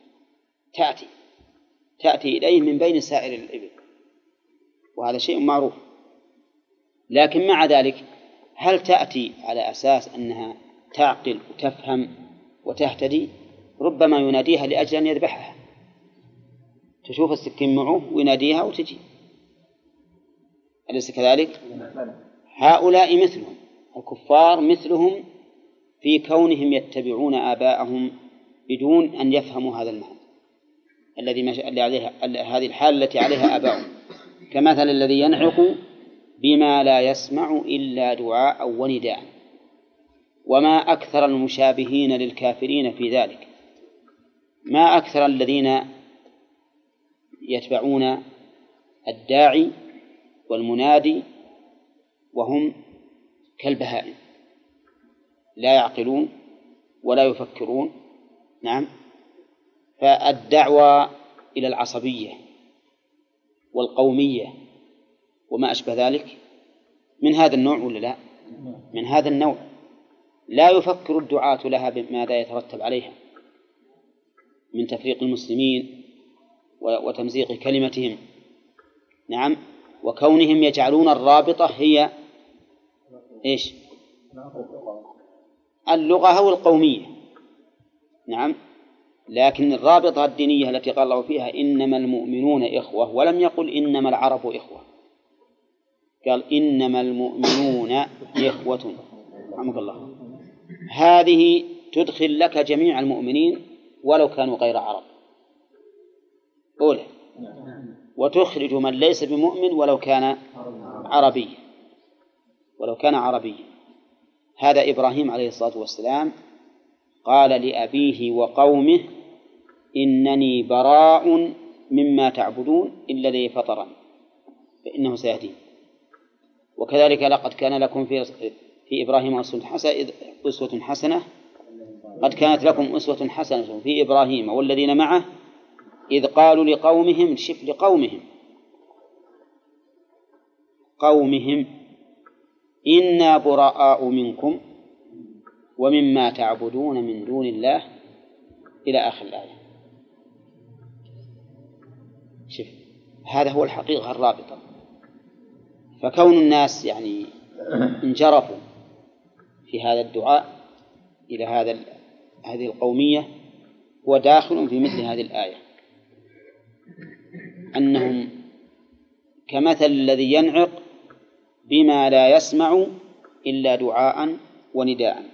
S1: تأتي إليه من بين سائر الإبل، وهذا شيء معروف. لكن مع ذلك هل تأتي على أساس أنها تعقل وتفهم وتهتدي؟ ربما يناديها لأجل أن يذبحها، تشوف السكين معه ويناديها وتجي، أليس كذلك؟ هؤلاء مثلهم، الكفار مثلهم في كونهم يتبعون آباءهم بدون أن يفهموا هذا المعنى الذي عليها هذه الحالة التي عليها آباؤهم. كمثل الذي ينعق بما لا يسمع إلا دعاء ونداء. وما أكثر المشابهين للكافرين في ذلك، ما أكثر الذين يتبعون الداعي والمنادي وهم كالبهائم لا يعقلون ولا يفكرون. نعم. فالدعوة إلى العصبية والقومية وما أشبه ذلك من هذا النوع ولا لا؟ من هذا النوع. لا يفكر الدعاة لها بماذا يترتب عليها من تفريق المسلمين وتمزيق كلمتهم. نعم. وكونهم يجعلون الرابطة هي إيش؟ اللغة أو القومية. نعم. لكن الرابطة الدينية التي قال الله فيها إنما المؤمنون إخوة، ولم يقل إنما العرب إخوة، قال إنما المؤمنون إخوة. رحمك الله. هذه تدخل لك جميع المؤمنين ولو كانوا غير عرب أولى، وتخرج من ليس بمؤمن ولو كان عربيا، ولو كان عربيا. هذا إبراهيم عليه الصلاة والسلام قال لأبيه وقومه إنني براء مما تعبدون إلا الذي فطرني فإنه سيهدين. وكذلك لقد كان لكم في إبراهيم أسوة حسنة قد كانت لكم أسوة حسنة في إبراهيم والذين معه إذ قالوا لقومهم شف لقومهم إنا براء منكم ومما تعبدون من دون الله إلى آخر الآية. شف هذا هو الحقيقة الرابطة. فكون الناس يعني انجرفوا في هذا الدعاء إلى هذه القومية هو داخل في مثل هذه الآية، أنهم كمثل الذي ينعق بما لا يسمع إلا دعاء ونداء.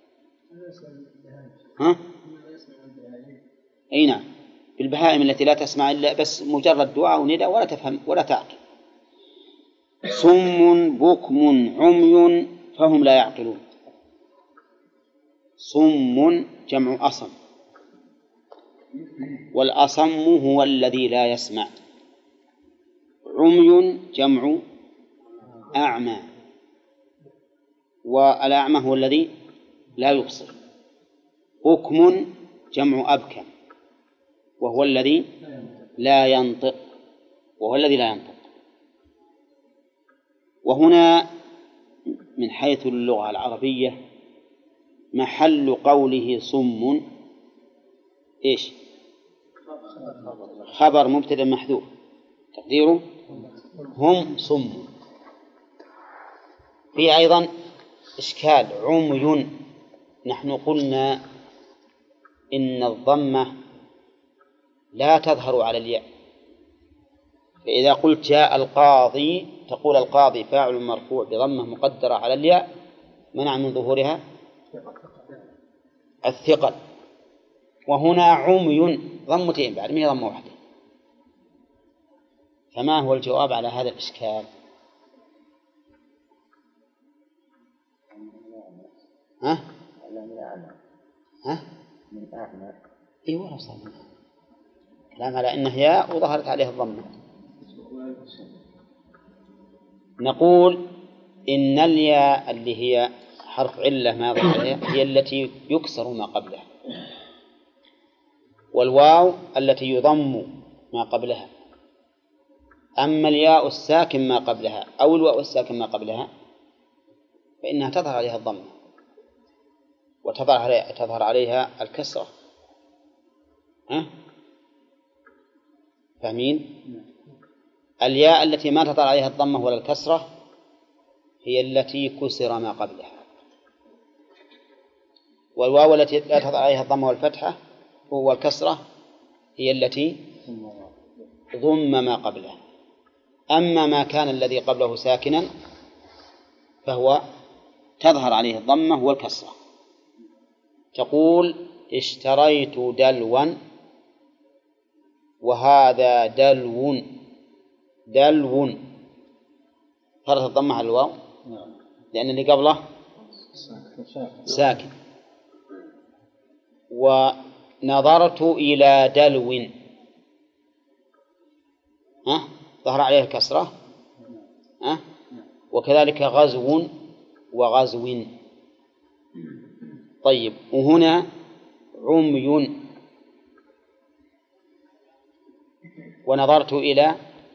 S1: ها؟ أي نعم، بالبهائم التي لا تسمع إلا بس مجرد دعاء ونداء ولا تفهم ولا تعقل. صم بكم عمي فهم لا يعقلون. صم جمع أصم، والأصم هو الذي لا يسمع. عمي جمع أعمى، والأعمى هو الذي لا يبصر. بكم جمع أبكم وهو الذي لا ينطق، وهنا من حيث اللغة العربية محل قوله صم إيش؟ خبر مبتدأ محذوف تقديره هم صم. في أيضا إشكال عمي. نحن قلنا إن الضمة لا تظهر على الياء، فإذا قلت جاء القاضي تقول القاضي فاعل مرفوع بضمة مقدرة على الياء منع من ظهورها الثقل. وهنا عمي ضمتين بعد ما هي ضمة واحدة. فما هو الجواب على هذا الإشكال؟ ها؟ من أعمى. إيه ولا صار منها كلام على إنها ياء وظهرت عليها الضمة. نقول إن الياء اللي هي حرف علة ما ظهر هي التي يكسر ما قبلها، والواو التي يضم ما قبلها. أما الياء الساكن ما قبلها أو الواو الساكن ما قبلها فإنها تظهر عليها الضمة وتظهر عليها الكسرة. ها؟ فاهمين؟ الياء التي ما تظهر عليها الضمة ولا الكسرة هي التي كسر ما قبلها، والواو التي لا تظهر عليها الضمة والفتحة والكسرة هي التي ضم ما قبلها. أما ما كان الذي قبله ساكنا فهو تظهر عليه الضمة والكسرة. تقول اشتريت دلوا وهذا دلو ظهرت الضمة على الواو لأن اللي قبله ساكن. ونظرت إلى دلو، ظهر عليه الكسرة، وكذلك غزو وغزو. طيب، وهنا عمي ونظرت إلى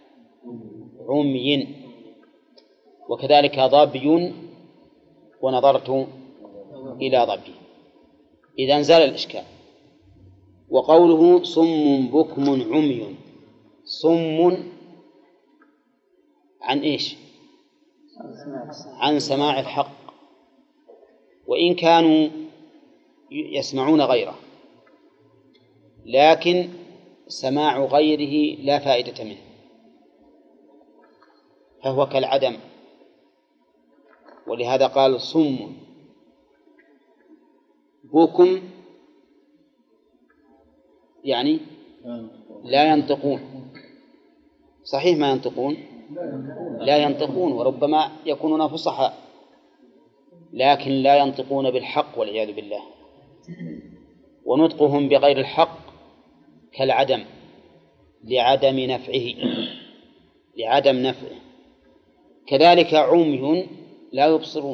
S1: عمي، وكذلك ظبي ونظرت إلى ظبي. إذا زال الإشكال. وقوله صم بكم عمي، صم عن إيش؟ عن سماع الحق، وإن كانوا يسمعون غيره، لكن سماع غيره لا فائدة منه، فهو كالعدم. ولهذا قال صم. بكم يعني لا ينطقون، صحيح ما ينطقون، لا ينطقون، وربما يكونون فصحاء، لكن لا ينطقون بالحق والعياذ بالله. ونطقهم بغير الحق كالعدم، لعدم نفعه، لعدم نفعه. كذلك عمي لا يبصرون،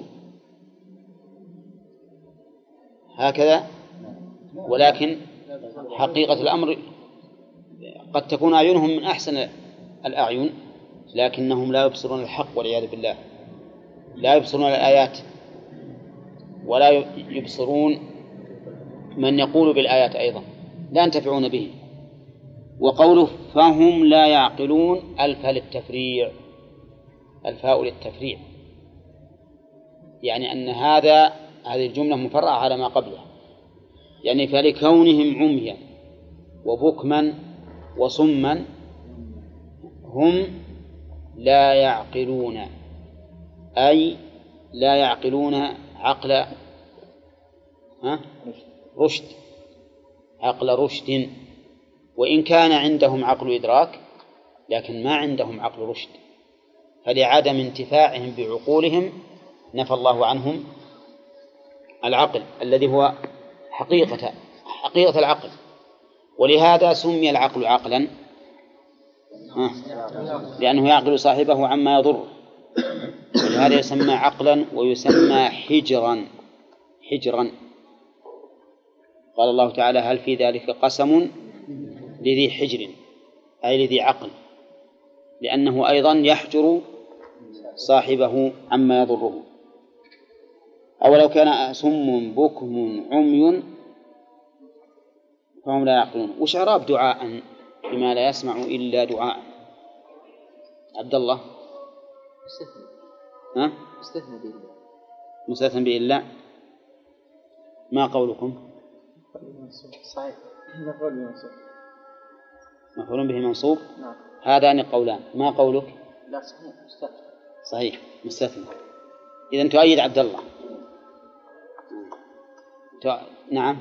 S1: هكذا. ولكن حقيقة الأمر قد تكون أعينهم من أحسن الأعين، لكنهم لا يبصرون الحق والعياذ بالله، لا يبصرون الآيات ولا يبصرون من يقول بالآيات أيضا، لا ينتفعون به. وقوله فهم لا يعقلون، الفاء للتفريع، الفاء للتفريع، يعني أن هذه الجملة مفرعة على ما قبلها، يعني فلكونهم عميا وبكما وصما هم لا يعقلون، أي لا يعقلون عقل رشد، عقل رشد. وإن كان عندهم عقل إدراك، لكن ما عندهم عقل رشد، فلعدم انتفاعهم بعقولهم نفى الله عنهم العقل الذي هو حقيقة العقل. ولهذا سمي العقل عقلا، لأنه يعقل صاحبه عما يضره، ولهذا يسمى عقلا ويسمى حجرا. قال الله تعالى هل في ذلك قسم لذي حجر، أي لذي عقل، لأنه أيضا يحجر صاحبه عما يضره. أولو كان صم بكم عمي فهم لا يعقلون. وش إعراب دعاء بما لا يسمع إلا دعاء؟ عبد الله. مستثنى به إلا. ما قولكم؟
S2: صحيح،
S1: مفعول به منصوب. نعم. هذان قولان. ما قولك؟
S2: لا، صحيح مستثنى.
S1: صحيح مستثنى. إذن تؤيد عبد الله. نعم.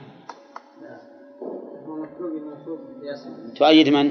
S1: تؤيد من؟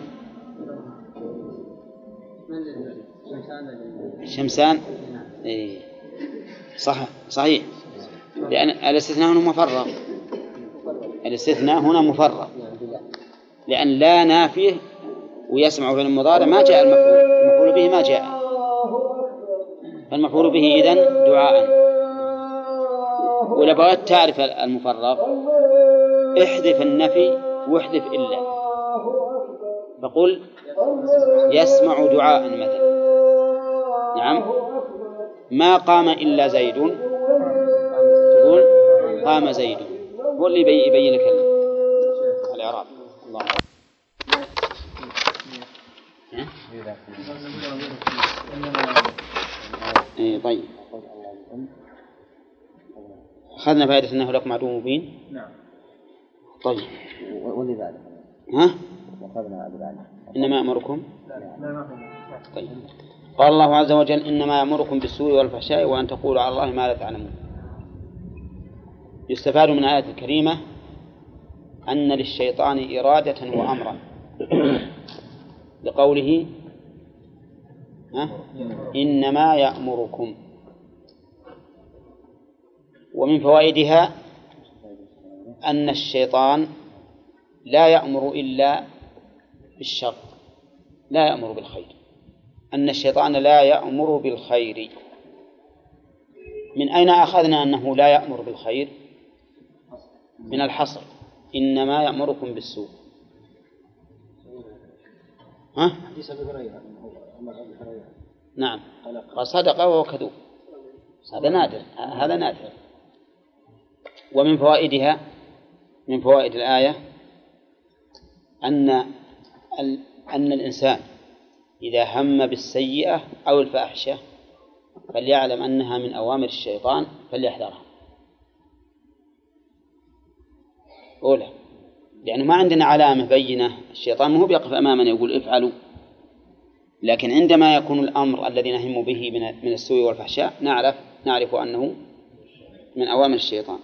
S1: شمسان. إيه. صحيح، لأن الاستثناء هنا مفرغ، الاستثناء هنا مفرغ، لأن لا نافيه ويسمع في المضارع ما جاء المفعول به ما جاء، فالمفعول به إذن دعاء. ولا بغيت تعرف المفرغ احذف النفي واحذف إلا، فقل يسمع دعاء مثلا. نعم. ما قام إلا زيد، تقول قام زيد، هو اللي يبين لك الإعراب. الله طيب، أخذنا فائدة أنه لكم عدو مبين.
S2: نعم.
S1: طيب،
S6: ولذلك
S1: أخذنا إنما أمركم. طيب، قال الله عز وجل إنما يأمركم بالسوء والفحشاء وأن تقولوا على الله ما لا تعلمون. يستفاد من الآية الكريمة أن للشيطان إرادة وأمرا، لقوله إنما يأمركم، ومن فوائدها أن الشيطان لا يأمر إلا بالشر، لا يأمر بالخير. أن الشيطان لا يأمر بالخير. من أين أخذنا أنه لا يأمر بالخير؟ من الحصر، إنما يأمركم بالسوء. ها؟ نعم، وصدق وهو كذوب، هذا نادر، هذا نادر. ومن فوائدها، من فوائد الآية أن الإنسان إذا هم بالسيئة أو الفاحشة فليعلم أنها من أوامر الشيطان فليحذرها. أولى، لأنه ما عندنا علامة بينة، الشيطان ما هو بيقف أمامنا يقول افعلوا، لكن عندما يكون الأمر الذي نهم به من السوء والفحشاء نعرف أنه من أوامر الشيطان.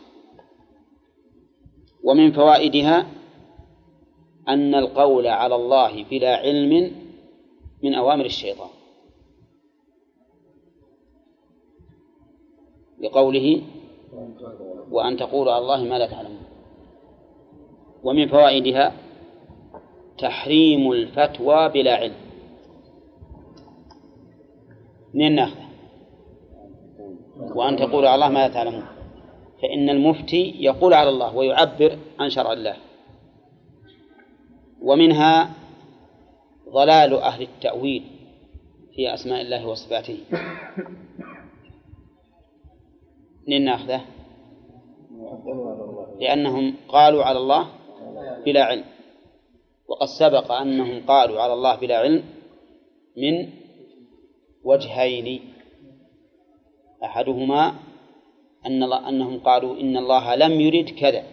S1: ومن فوائدها أن القول على الله بلا علم من أوامر الشيطان، لقوله وأن تقولوا على الله ما لا تعلمون. ومن فوائدها تحريم الفتوى بلا علم. منين ناخذه؟ وأن تقولوا على الله ما لا تعلمون، فإن المفتي يقول على الله ويعبر عن شرع الله. ومنها ضلال أهل التأويل في أسماء الله وصفاته. منين ناخذه؟ لأنهم قالوا على الله بلا علم، وقد سبق أنهم قالوا على الله بلا علم من وجهين، أحدهما أنهم قالوا إن الله لم يرد كذا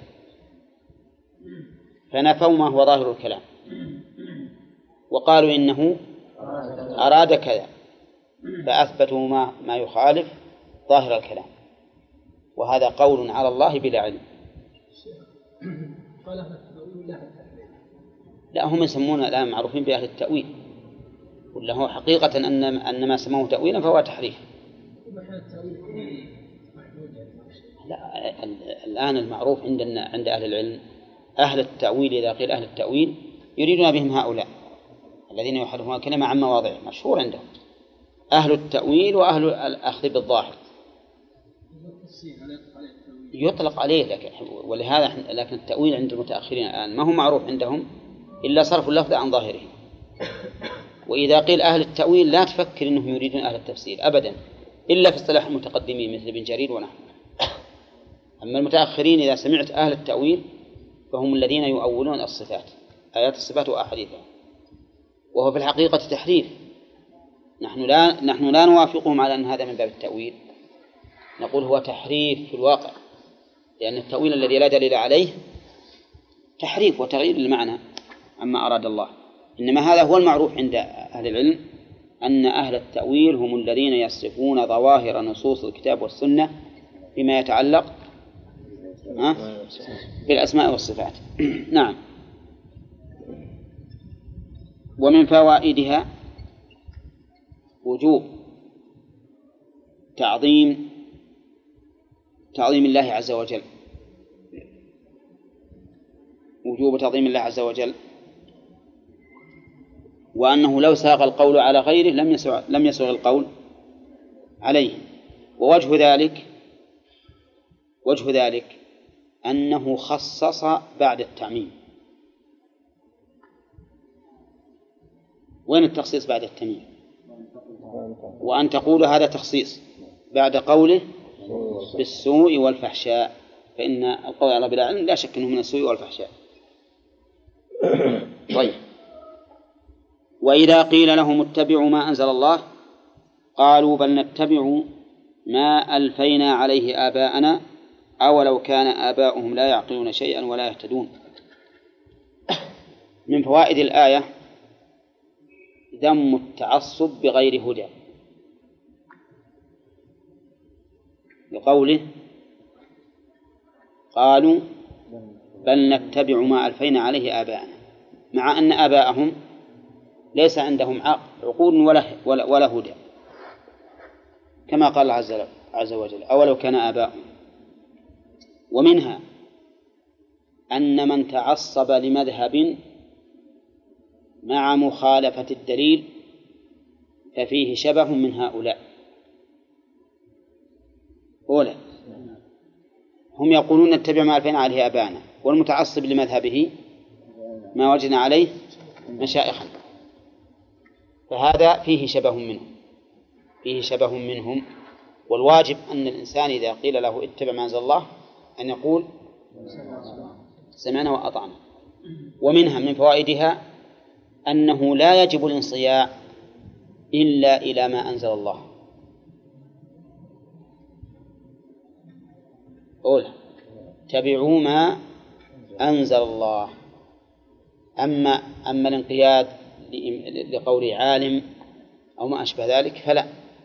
S1: فنفوا ما هو ظاهر الكلام، وقالوا إنه أراد كذا فأثبتوا ما يخالف ظاهر الكلام، وهذا قول على الله بلا علم. لا، هم يسمون الآن معروفين بأهل التأويل، ولا هو حقيقة أن ما سموه تأويلا فهو تحريف. لا، الآن المعروف عند أهل العلم أهل التأويل، إذا قيل أهل التأويل يريدون بهم هؤلاء الذين يحرفون الكلمة عن مواضعه، مشهور عندهم أهل التأويل وأهل الأخذ بالظاهر يطلق عليه. لكن التأويل عند المتأخرين الآن ما هو معروف عندهم إلا صرف اللفظ عن ظاهره. وإذا قيل أهل التأويل لا تفكر أنهم يريدون أهل التفسير أبدا، إلا في اصطلاح المتقدمين مثل ابن جرير ونحن. أما المتأخرين إذا سمعت أهل التأويل فهم الذين يؤولون الصفات، آيات الصفات وأحاديثها، وهو في الحقيقة تحريف. نحن لا نوافقهم على أن هذا من باب التأويل، نقول هو تحريف في الواقع، لأن التأويل الذي لا دليل عليه تحريف وتغيير المعنى عما أراد الله. إنما هذا هو المعروف عند أهل العلم، أن أهل التأويل هم الذين يصرفون ظواهر نصوص الكتاب والسنة فيما يتعلق بالأسماء والصفات. نعم. ومن فوائدها وجوب تعظيم الله عز وجل، وجوب تعظيم الله عز وجل، وأنه لو ساق القول على غيره لم يسوغ القول عليه. وجه ذلك أنه خصص بعد التعميم. وين التخصيص بعد التعميم؟ وأن تقول هذا تخصيص بعد قوله بالسوء والفحشاء، فإن القول على بلا علم لا شك أنه من السوء والفحشاء. طيب، وإذا قيل لهم اتبعوا ما أنزل الله قالوا بل نتبع ما ألفينا عليه آباءنا أولو كان آباؤهم لا يعقلون شيئا ولا يهتدون. من فوائد الآية ذم التعصب بغير هدى، لقوله قالوا بل نتبع ما ألفينا عليه آباءنا، مع أن آباءهم ليس عندهم عقول ولا هدى، كما قال عز وجل أولو كان آباؤهم. ومنها أن من تعصب لمذهب مع مخالفة الدليل ففيه شبه من هؤلاء. أولا هم يقولون نتبع ما ألفينا عليه آباءنا، والمتعصب لمذهبه ما وجدنا عليه مشائخنا، فهذا فيه شبه منهم. والواجب أن الإنسان إذا قيل له اتبع ما أنزل الله أن يقول سمعنا وأطعنا. ومنها من فوائدها أنه لا يجب الانصياع إلا إلى ما أنزل الله. اتبعوا ما أنزل الله. أما الانقياد لقول عالم أو ما أشبه ذلك فلا،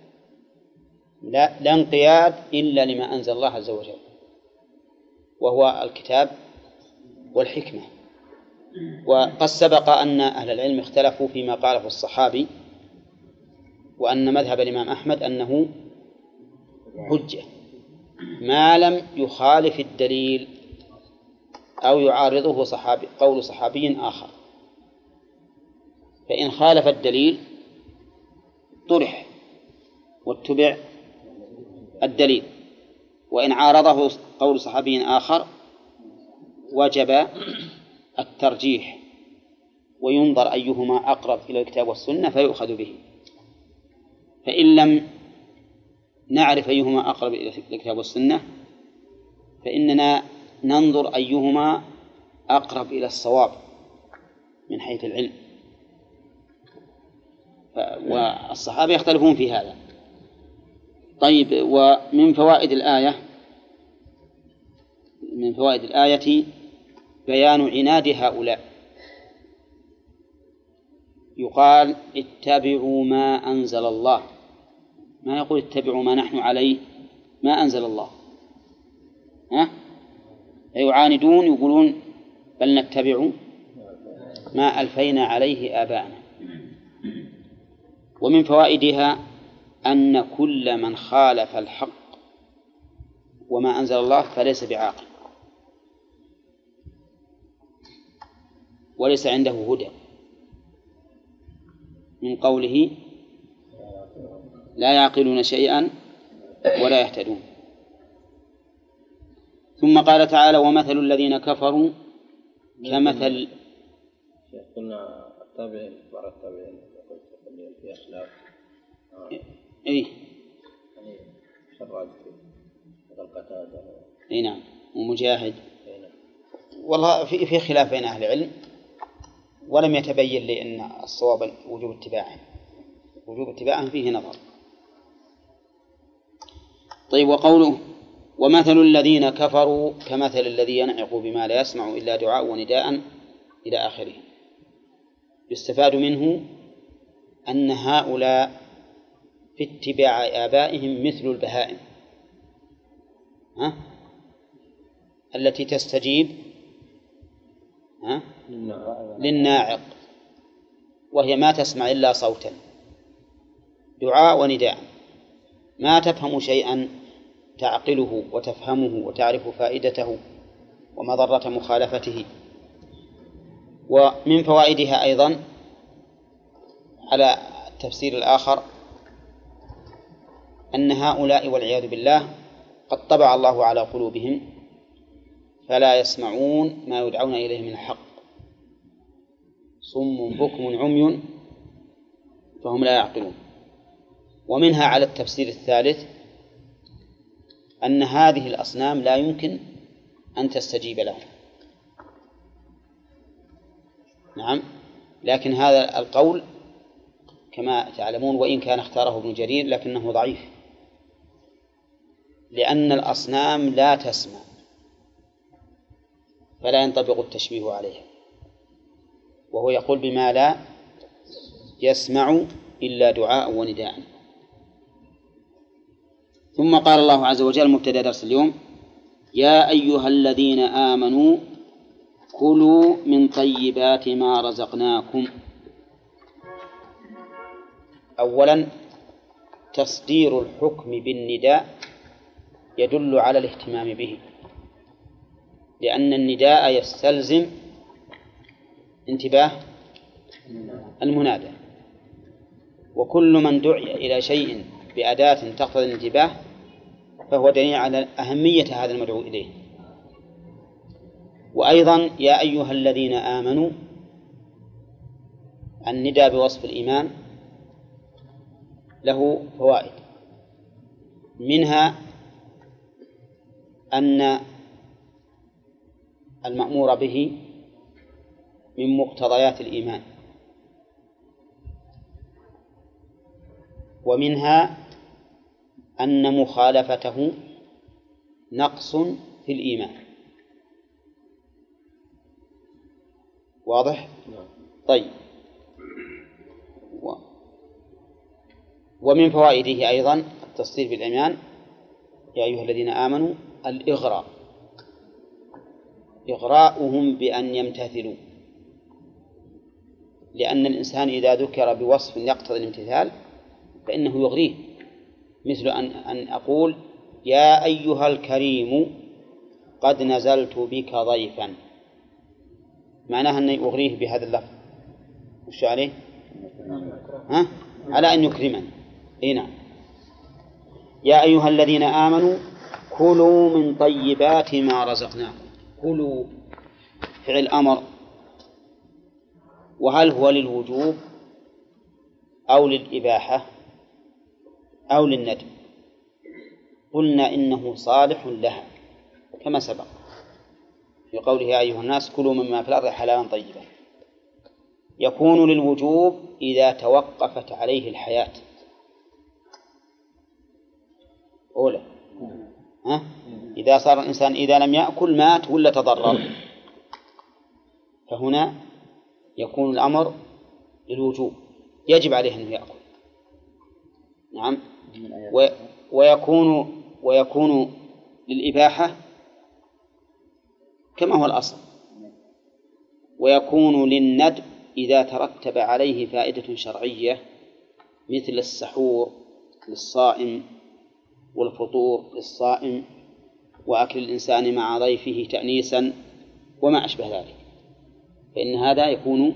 S1: لا انقياد إلا لما أنزل الله عز وجل، وهو الكتاب والحكمة. وقد سبق أن أهل العلم اختلفوا فيما قاله الصحابي، وأن مذهب الإمام أحمد أنه حجة ما لم يخالف الدليل أو يعارضه قول صحابي آخر. فإن خالف الدليل طرح واتبع الدليل، وإن عارضه قول صحابي آخر وجب الترجيح وينظر أيهما أقرب إلى الكتاب والسنة فيؤخذ به. فإن لم نعرف أيهما أقرب إلى الكتاب والسنة فإننا ننظر أيهما أقرب إلى الصواب من حيث العلم، والصحابة يختلفون في هذا. طيب، ومن فوائد الآية بيان عناد هؤلاء. يقال اتبعوا ما أنزل الله، ما يقول اتبعوا ما نحن عليه ما أنزل الله. يعاندون يقولون بل نتبع ما ألفينا عليه آباءنا. ومن فوائدها أن كل من خالف الحق وما أنزل الله فليس بعاقل وليس عنده هدى، من قوله لا يعقلون شيئا ولا يهتدون. ثم قال تعالى ومثل الذين كفروا كمثل.
S4: قلنا التابعين بعض التابعين في أخلاق
S1: إيه
S4: يعني شراد في القتادة.
S1: إيه نعم، ومجاهد. والله في خلاف بين أهل العلم، ولم يتبين لي أن الصواب وجوب اتباعهم فيه نظر. طيب، وقوله ومثل الذين كفروا كمثل الذي ينعق بما لا يسمع إلا دعاء ونداء إلى آخره. يستفاد منه أن هؤلاء في اتباع آبائهم مثل البهائم التي تستجيب للناعق، وهي ما تسمع إلا صوتا دعاء ونداء، ما تفهم شيئا تعقله وتفهمه وتعرف فائدته ومضرة مخالفته. ومن فوائدها أيضا على التفسير الآخر أن هؤلاء والعياذ بالله قد طبع الله على قلوبهم فلا يسمعون ما يدعون إليه من الحق، صم بكم عمي فهم لا يعقلون. ومنها على التفسير الثالث أن هذه الأصنام لا يمكن أن تستجيب لهم. نعم، لكن هذا القول كما تعلمون وإن كان اختاره ابن جرير لكنه ضعيف، لأن الأصنام لا تسمع فلا ينطبق التشبيه عليها، وهو يقول بما لا يسمع إلا دعاء ونداء. ثم قال الله عز وجل مبتدأ درس اليوم يا أيها الذين آمنوا كلوا من طيبات ما رزقناكم. أولا تصدير الحكم بالنداء يدل على الاهتمام به، لأن النداء يستلزم انتباه المنادى، وكل من دعي إلى شيء بأداة تقتضي الانتباه فهو دليل على أهمية هذا المدعو إليه. وأيضا يا أيها الذين آمنوا النداء بوصف الإيمان له فوائد، منها أن المأمور به من مقتضيات الإيمان، ومنها أن مخالفته نقص في الإيمان. واضح؟ طيب. ومن فوائده أيضا التصديق بالإيمان يا أيها الذين آمنوا الإغراء، إغراؤهم بأن يمتثلوا، لأن الإنسان إذا ذكر بوصف يقتضي الامتثال فإنه يغريه، مثل أن أقول يا أيها الكريم قد نزلت بك ضيفا، معناها أن أغريه بهذا اللفظ. وش عليه؟ على أن يكرمني. هنا يا أيها الذين آمنوا كلوا من طيبات ما رزقناكم. كلوا فعل أمر، وهل هو للوجوب أو للإباحة أو للندب؟ قلنا إنه صالح لها كما سبق في قوله يا أيها الناس كلوا مما في الأرض حلالا طيبا. يكون للوجوب إذا توقفت عليه الحياة أولى، إذا صار الإنسان إذا لم يأكل مات ولا تضرر، فهنا يكون الأمر للوجوب، يجب عليه أن يأكل. نعم. ويكون للإباحة كما هو الأصل، ويكون للندب إذا ترتب عليه فائدة شرعية مثل السحور للصائم والفطور للصائم وأكل الإنسان مع ضيفه تأنيسا وما أشبه ذلك، فإن هذا يكون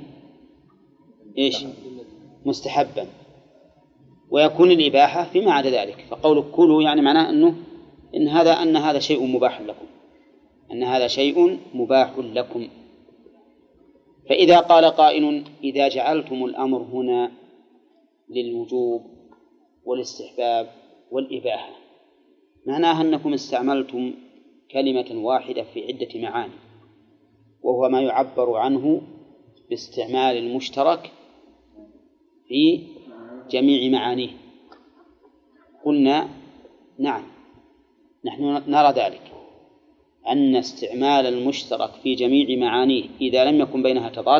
S1: مستحبا. ويكون الإباحة فيما عدا ذلك، فقول كلوا يعني معناه أن هذا شيء مباح لكم، أن هذا شيء مباح لكم. فإذا قال قائل إذا جعلتم الأمر هنا للوجوب والاستحباب والإباحة معناها أنكم استعملتم كلمة واحدة في عدة معاني، وهو ما يعبر عنه باستعمال المشترك في جميع معانيه. قلنا نعم، نحن نرى ذلك، أن استعمال المشترك في جميع معانيه إذا لم يكن بينها تضاد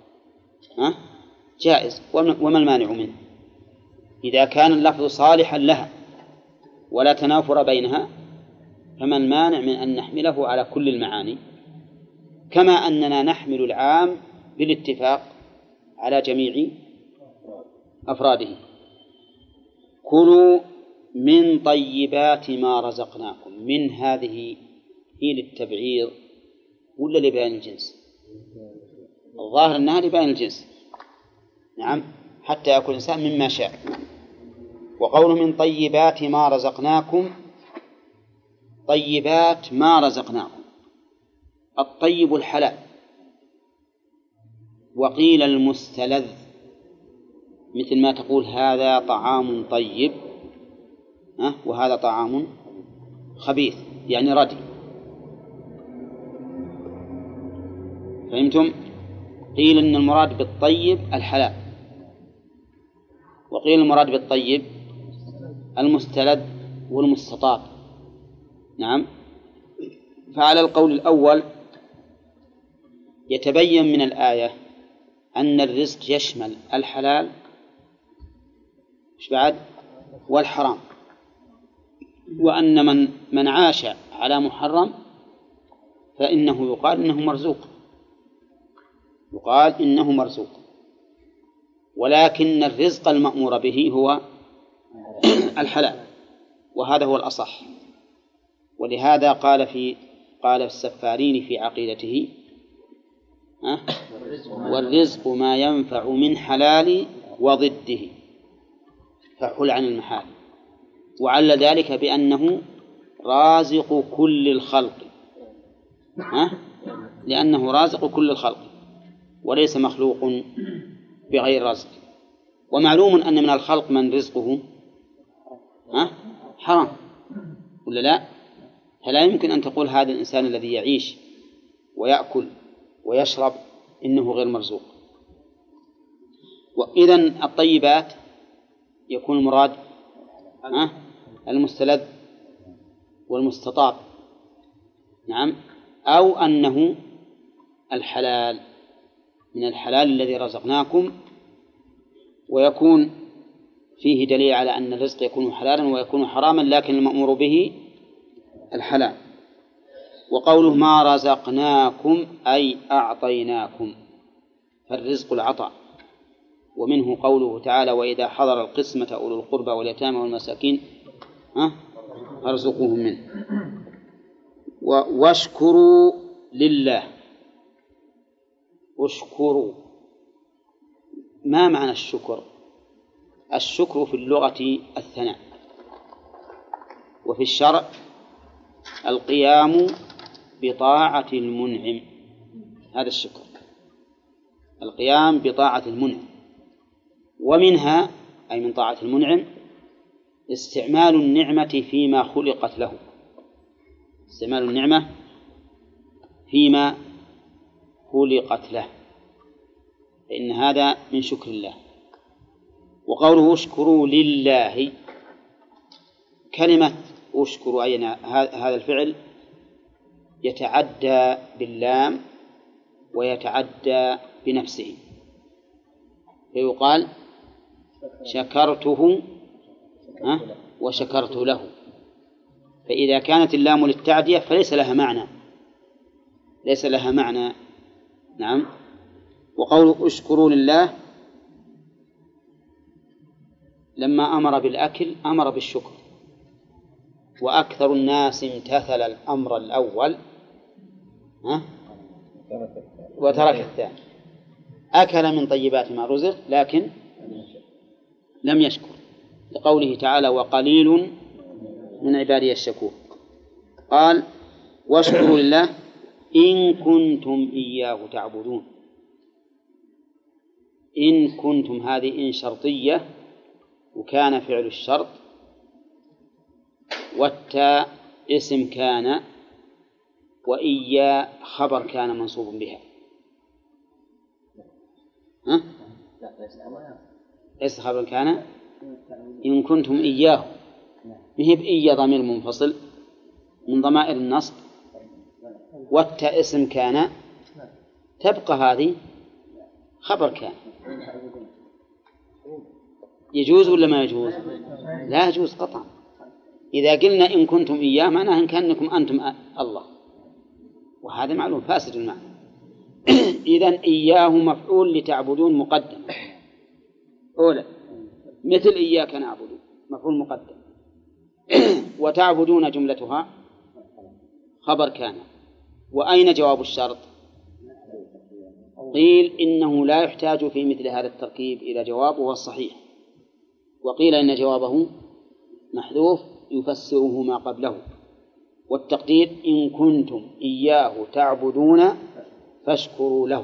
S1: جائز. وما المانع منه؟ إذا كان اللفظ صالحا لها ولا تنافر بينها فما المانع من أن نحمله على كل المعاني، كما أننا نحمل العام بالاتفاق على جميع أفراده. كلوا من طيبات ما رزقناكم، من هذه هي للتبعيض ولا لبيان الجنس؟ الظاهر أنها لبيان الجنس. نعم، حتى يأكل الإنسان مما شاء. وقوله من طيبات ما رزقناكم، طيبات ما رزقناكم، الطيب الحلال، وقيل المستلذ، مثل ما تقول هذا طعام طيب وهذا طعام خبيث، يعني ردي. فهمتم؟ قيل إن المراد بالطيب الحلال، وقيل المراد بالطيب المستلذ والمستطاب. نعم. فعلى القول الأول يتبين من الآية أن الرزق يشمل الحلال والحرام، وأن من عاش على محرم فإنه يقال إنه مرزوق، يقال إنه مرزوق، ولكن الرزق المأمور به هو الحلال، وهذا هو الأصح. ولهذا قال في قال السفارين في عقيدته والرزق ما ينفع من حلال وضده فحل عن المحال، وعل ذلك بأنه رازق كل الخلق، لأنه رازق كل الخلق وليس مخلوق بغير رزق. ومعلوم أن من الخلق من رزقه حرام ولا لا؟ فلا يمكن أن تقول هذا الإنسان الذي يعيش ويأكل ويشرب إنه غير مرزوق. وإذن الطيبات يكون المراد المستلذ والمستطاب، نعم، أو أنه الحلال من الحلال الذي رزقناكم، ويكون فيه دليل على أن الرزق يكون حلالا ويكون حراما، لكن المأمور به الحلال. وقوله ما رزقناكم أي أعطيناكم، فالرزق العطاء. ومنه قوله تعالى وإذا حضر القسمة أولو القربى واليتامى والمساكين فارزقوهم منه. واشكروا لله. اشكروا، ما معنى الشكر؟ الشكر في اللغة الثناء، وفي الشرع القيام بطاعة المنعم، هذا الشكر، القيام بطاعة المنعم. ومنها أي من طاعة المنعم استعمال النعمة فيما خلقت له، استعمال النعمة فيما خلقت له، فإن هذا من شكر الله. وقوله اشكروا لله، كلمة اشكروا أي هذا الفعل يتعدى باللام ويتعدى بنفسه، فيقال شكرته وشكرت له، فإذا كانت اللام للتعدية فليس لها معنى، ليس لها معنى. نعم. وقوله اشكروا لله لما أمر بالأكل أمر بالشكر، وأكثر الناس امتثل الأمر الأول وترك الثاني، أكل من طيبات ما رزق لكن لم يشكر، لقوله تعالى وقليل من عبادي الشكور. قال واشكروا لله إن كنتم إياه تعبدون. إن كنتم هذه إن شرطية، وكان فعل الشرط، والتاء اسم كان، وإيا خبر كان منصوب بها. ليس خبر كان. إن كنتم إياه مهي بإيا ضمير منفصل من ضمائر النصب، والتاء اسم كان، تبقى هذه خبر كان. يجوز ولا ما يجوز؟ لا يجوز قطعا. إذا قلنا إن كنتم إياه معناه إن كأنكم أنتم الله، وهذا معلوم فاسد المعنى. إذن إياه مفعول لتعبدون مقدم أولا، مثل إياك نعبد مفعول مقدم، وتعبدون جملتها خبر كان. وأين جواب الشرط؟ قيل إنه لا يحتاج في مثل هذا التركيب إلى جواب، وهو الصحيح، وقيل إن جوابه محذوف يفسره ما قبله، والتقدير إن كنتم إياه تعبدون فاشكروا له.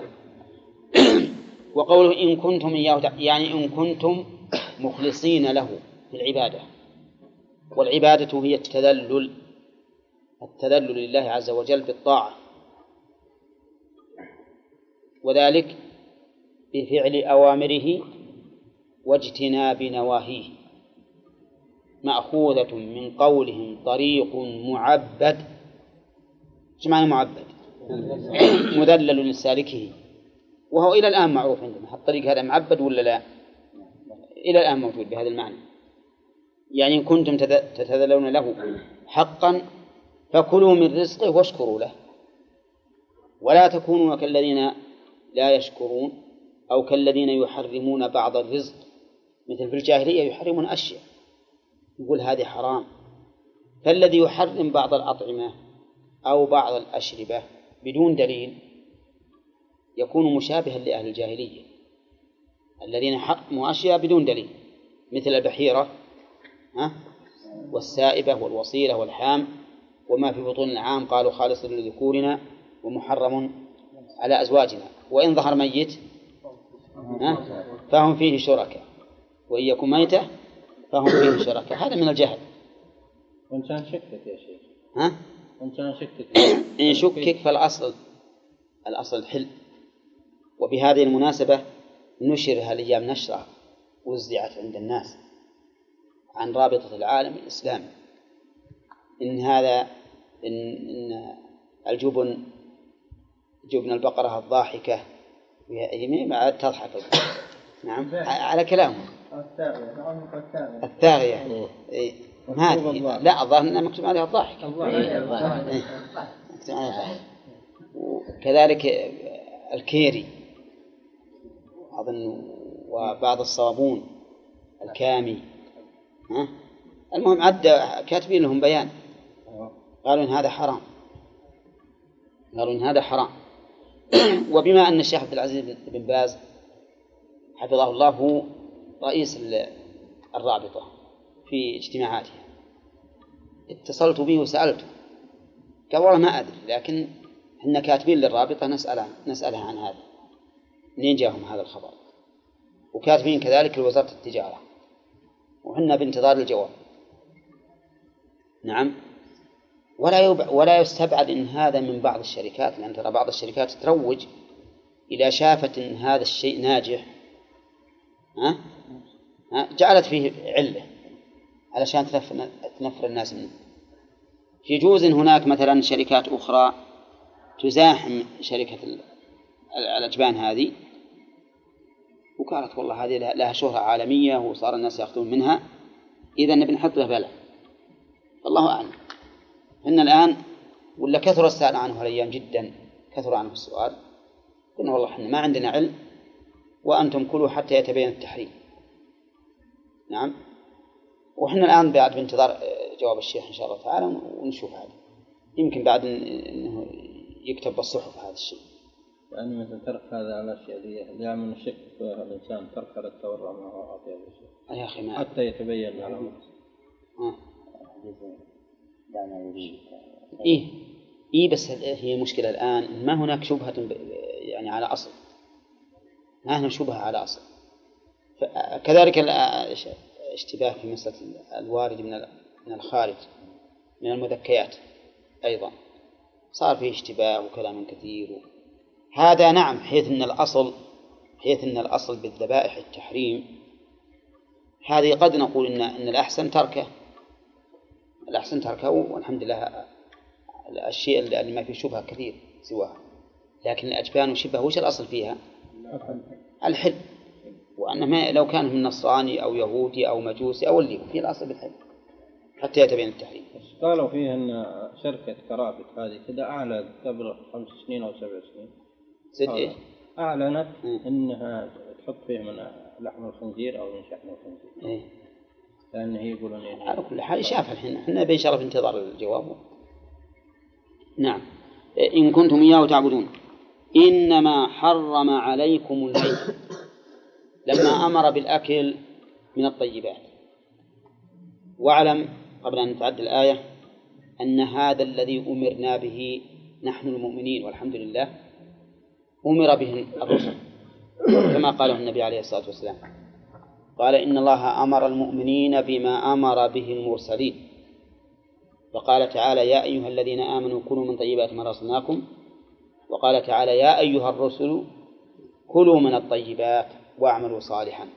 S1: وقوله إن كنتم إياه يعني إن كنتم مخلصين له في العبادة، والعبادة هي التذلل لله عز وجل بالطاعة، وذلك بفعل أوامره واجتناب نواهيه، مأخوذة من قولهم طريق معبد. ايش معنى معبد؟ مذلل لسالكه، وهو إلى الآن معروف عندنا الطريق هذا معبد ولا لا؟ إلى الآن موجود بهذا المعنى. يعني إن كنتم تتذللون له حقا فكلوا من رزقه واشكروا له، ولا تكونوا كالذين لا يشكرون أو كالذين يحرمون بعض الرزق، مثل في الجاهلية يحرمون أشياء يقول هذه حرام. فالذي يحرم بعض الأطعمة أو بعض الأشربة بدون دليل يكون مشابها لأهل الجاهلية الذين حرموا أشياء بدون دليل، مثل البحيرة والسائبة والوصيلة والحام وما في بطون العام قالوا خالص لذكورنا ومحرم على أزواجنا، وإن ظهر ميت فهم فيه شركاء، وإن يكن ميتة فهم فيه شركاء. هذا من الجهل.
S4: وإن كان شكك يا شيخ، وإن كان شكك
S1: إن شكك فالأصل الحل. وبهذه المناسبة نشر هالأيام نشرة وزعت عند الناس عن رابطة العالم الإسلامي إن الجبن جبن البقرة الضاحكة ما تضحك نعم على كلامه الثاغية هذه لا الظاهر أنها مكتوب عليها الضاحك وكذلك الكيري أظن وبعض الصابون الكامي المهم عد كاتبين لهم بيان قالوا إن هذا حرام وبما أن الشيخ عبد العزيز بن باز حفظه الله هو رئيس الرابطة في اجتماعاتها اتصلت به وسألته قال والله ما أدري، لكن إحنا كاتبين للرابطة نسألها عن هذا منين جاءهم هذا الخبر، وكاتبين كذلك لوزارة التجارة وحنا بانتظار الجواب. نعم. ولا يستبعد إن هذا من بعض الشركات، لأن ترى بعض الشركات تروج إذا شافت إن هذا الشيء ناجح جعلت فيه علة علشان تنفر الناس منه. يجوز إن هناك مثلا شركات أخرى تزاحم شركة الأجبان هذه وقالت والله هذه لها شهرة عالمية وصار الناس يأخذون منها، إذا نبي نحط له بلع. الله أعلم. إن الآن ولا كثر السؤال عنه هالأيام جدا، كثر عنه السؤال. قلنا والله إحنا ما عندنا علم وأنتم كلوا حتى يتبين التحريم. نعم. وإحنا الآن بعد بانتظار جواب الشيخ إن شاء الله تعالى ونشوف هذا، يمكن بعد إنه يكتب بالصحف هذا الشيء.
S4: يعني مثل ترك هذا الأشياء ذي من الشك في الإنسان ترك التورع ما هو أعطيه الشيء
S1: يا أخي ما
S4: حتى يتبين له.
S1: إيه بس هي مشكلة الآن ما هناك شبهة يعني على أصل، ما هنا شبهة على أصل. كذلك اشتباه في مسألة الوارد من الخارج من المذكيات أيضا صار فيه اشتباه وكلام كثير هذا. نعم، حيث أن الأصل بالذبائح التحريم، هذه قد نقول إن الأحسن تركه والحمد لله الشيء اللي ما فيه شبهة كثير سواها. لكن الأجبان وشبه وش الأصل فيها؟ الحل، وأنه لو كان من نصراني أو يهودي أو مجوسي أو اللي في الأصل بالحل حتى يتبين التحريم.
S4: قالوا فيه أن شركة كرافت هذه كذا أعلنت قبل 5 سنين أو 7 سنين أعلنت أنها تحط فيه من لحم الخنزير أو من شحم الخنزير. لأن هي يقولون
S1: على كل حال شاف الحين احنا بنشرف انتظار الجواب. نعم. إن كنتم إياه تعبدون إنما حرم عليكم الميت لما أمر بالأكل من الطيبات. واعلم قبل أن نتعدى الآية أن هذا الذي أمرنا به نحن المؤمنين والحمد لله أمر به الرسل كما قاله النبي عليه الصلاة والسلام، قال إن الله أمر المؤمنين بما أمر به المرسلين، وقال تعالى يا أيها الذين آمنوا كلوا من طيبات ما رزقناكم، وقال تعالى يا أيها الرسل كلوا من الطيبات واعملوا صالحا.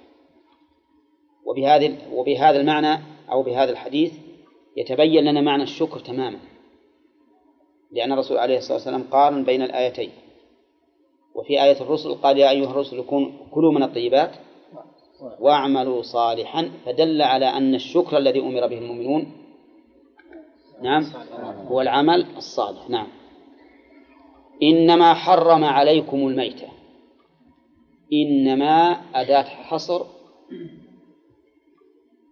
S1: وبهذا المعنى أو بهذا الحديث يتبين لنا معنى الشكر تماما، لأن الرسول عليه الصلاة والسلام قارن بين الآيتين، وفي آية الرسل قال يا أيها الرسل كلوا من الطيبات واعملوا صالحا، فدل على أن الشكر الذي أمر به المؤمنون نعم هو العمل الصالح. نعم. إنما حرم عليكم الميتة، إنما أداة حصر،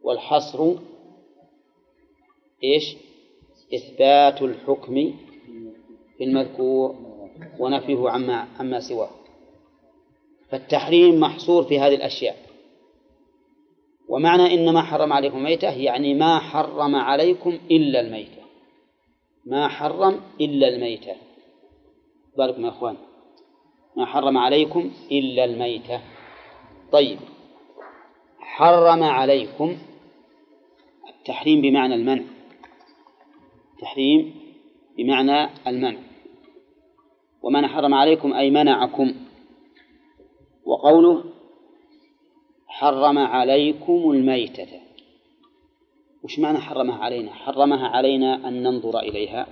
S1: والحصر إيش؟ إثبات الحكم في المذكور ونفيه عما سواه. فالتحريم محصور في هذه الأشياء. ومعنى إنما حرم عليكم الميتة يعني ما حرم عليكم إلا الميتة، ما حرم إلا الميتة. بالكم يا أخوان، ما حرم عليكم إلا الميتة. طيب، حرم عليكم، التحريم بمعنى المنع، تحريم بمعنى المنع، ومن حرم عليكم أي منعكم. وقوله حرم عليكم الميتة، وش معنى حرمها علينا؟ حرمها علينا أن ننظر إليها؟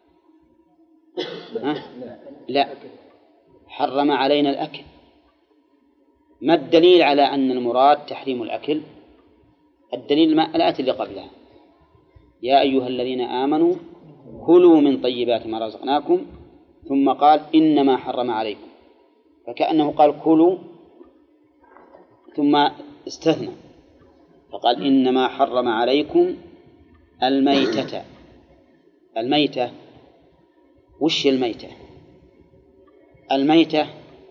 S1: لا، حرم علينا الأكل. ما الدليل على أن المراد تحريم الأكل؟ الدليل الآية اللي قبلها: يا أيها الذين آمنوا كلوا من طيبات ما رزقناكم، ثم قال إنما حرم عليكم، فكأنه قال كلوا ثم استثنى فقال إنما حرم عليكم الميتة. الميتة وش الميتة؟ الميتة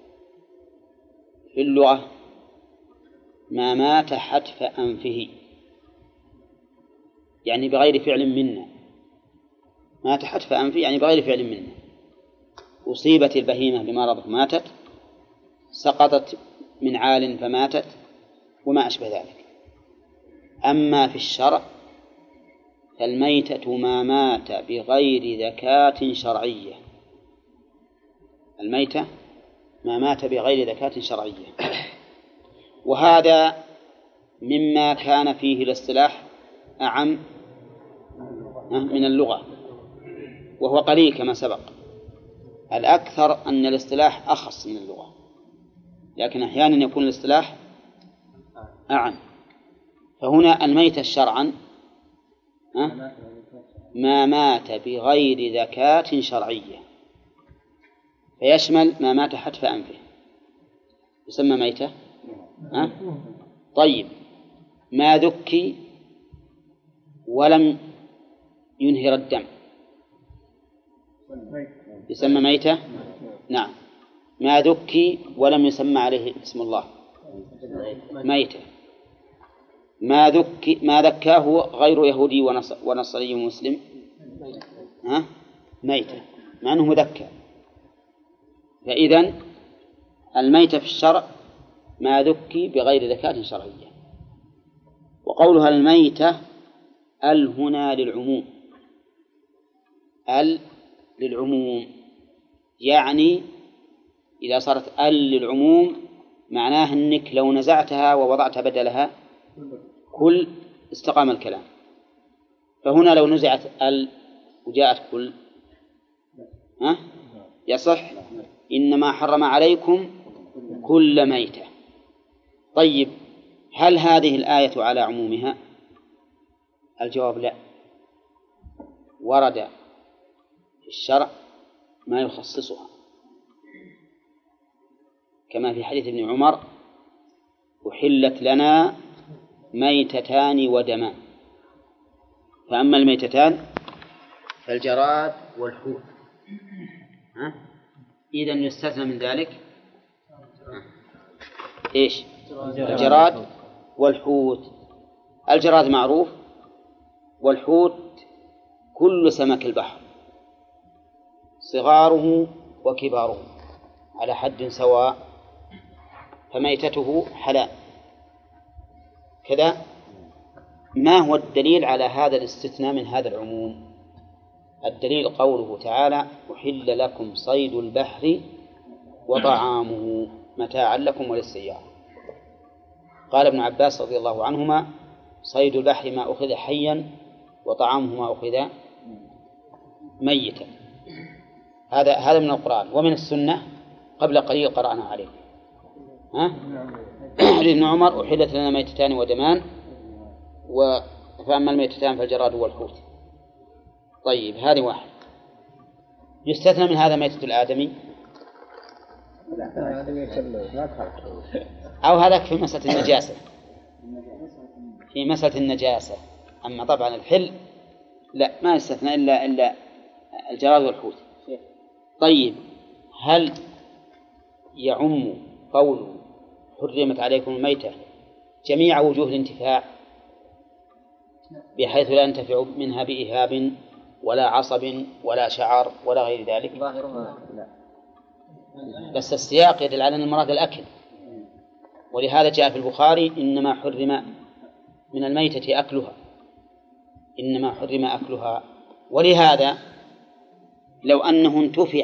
S1: في اللغة ما مات حتف أنفه، يعني بغير فعل منا. مات حتف أنفه يعني بغير فعل منا. أصيبت البهيمة بمرض ماتت، سقطت من عال فماتت، وما أشبه ذلك. أما في الشرع فالميتة ما مات بغير ذكاة شرعية. الميتة ما مات بغير ذكاة شرعية. وهذا مما كان فيه الاصطلاح أعم من اللغة، وهو قليل كما سبق. الأكثر أن الاصطلاح أخص من اللغة، لكن أحيانا يكون الاصطلاح أعم. فهنا الميتة شرعا ما مات بغير ذكاة شرعية، فيشمل ما مات حتف أنفه يسمى ميتة. طيب، ما ذكي ولم ينهر الدم يسمى ميتة. نعم، ما ذكي ولم يسمى عليه اسم الله ميتة. ما ذكاه غير يهودي ونصري ومسلم ميتة، مع أنه مذكى. فإذن الميتة في الشرع ما ذكي بغير ذكاة شرعية. وقولها الميتة ال هنا للعموم، ال للعموم، يعني إذا صارت ال للعموم معناه أنك لو نزعتها ووضعت بدلها كل استقام الكلام. فهنا لو نزعت ال وجاءت كل يصح إنما حرم عليكم كل ميتة. طيب، هل هذه الآية على عمومها؟ الجواب لا، ورد في الشرع ما يخصصها، كما في حديث ابن عمر: أحلت لنا ميتتان ودمان. فأما الميتتان فالجراد والحوت. إذن يستثنى من ذلك إيش؟ الجراد والحوت. الجراد معروف، والحوت كل سمك البحر صغاره وكباره على حد سواء، فميتته حلال. كذا ما هو الدليل على هذا الاستثناء من هذا العموم؟ الدليل قوله تعالى: أحل لكم صيد البحر وطعامه متاعا لكم وللسيارة. قال ابن عباس رضي الله عنهما: صيد البحر ما أخذ حيا وطعامه ما أخذ ميتا. هذا من القرآن. ومن السنة قبل قليل قرأنا عليه حديث ابن عمر: أحلت لنا ميتتان ودمان، فأما الميتتان فالجراد والحوت. طيب، هذه واحد. يستثنى من هذا ميتة الآدمي أو هذاك في مسألة النجاسة، في مسألة النجاسة. أما طبعا الحل لا، ما يستثنى إلا الجراد والحوت. طيب، هل يعم قوله حرمت عليكم الميتة جميع وجوه الانتفاع بحيث لا ينتفع منها بإهاب ولا عصب ولا شعر ولا غير ذلك؟
S2: ظاهرها لا،
S1: بس السياق يدل على أن المراد الأكل، ولهذا جاء في البخاري إنما حرم من الميتة أكلها، إنما حرم أكلها. ولهذا لو أنه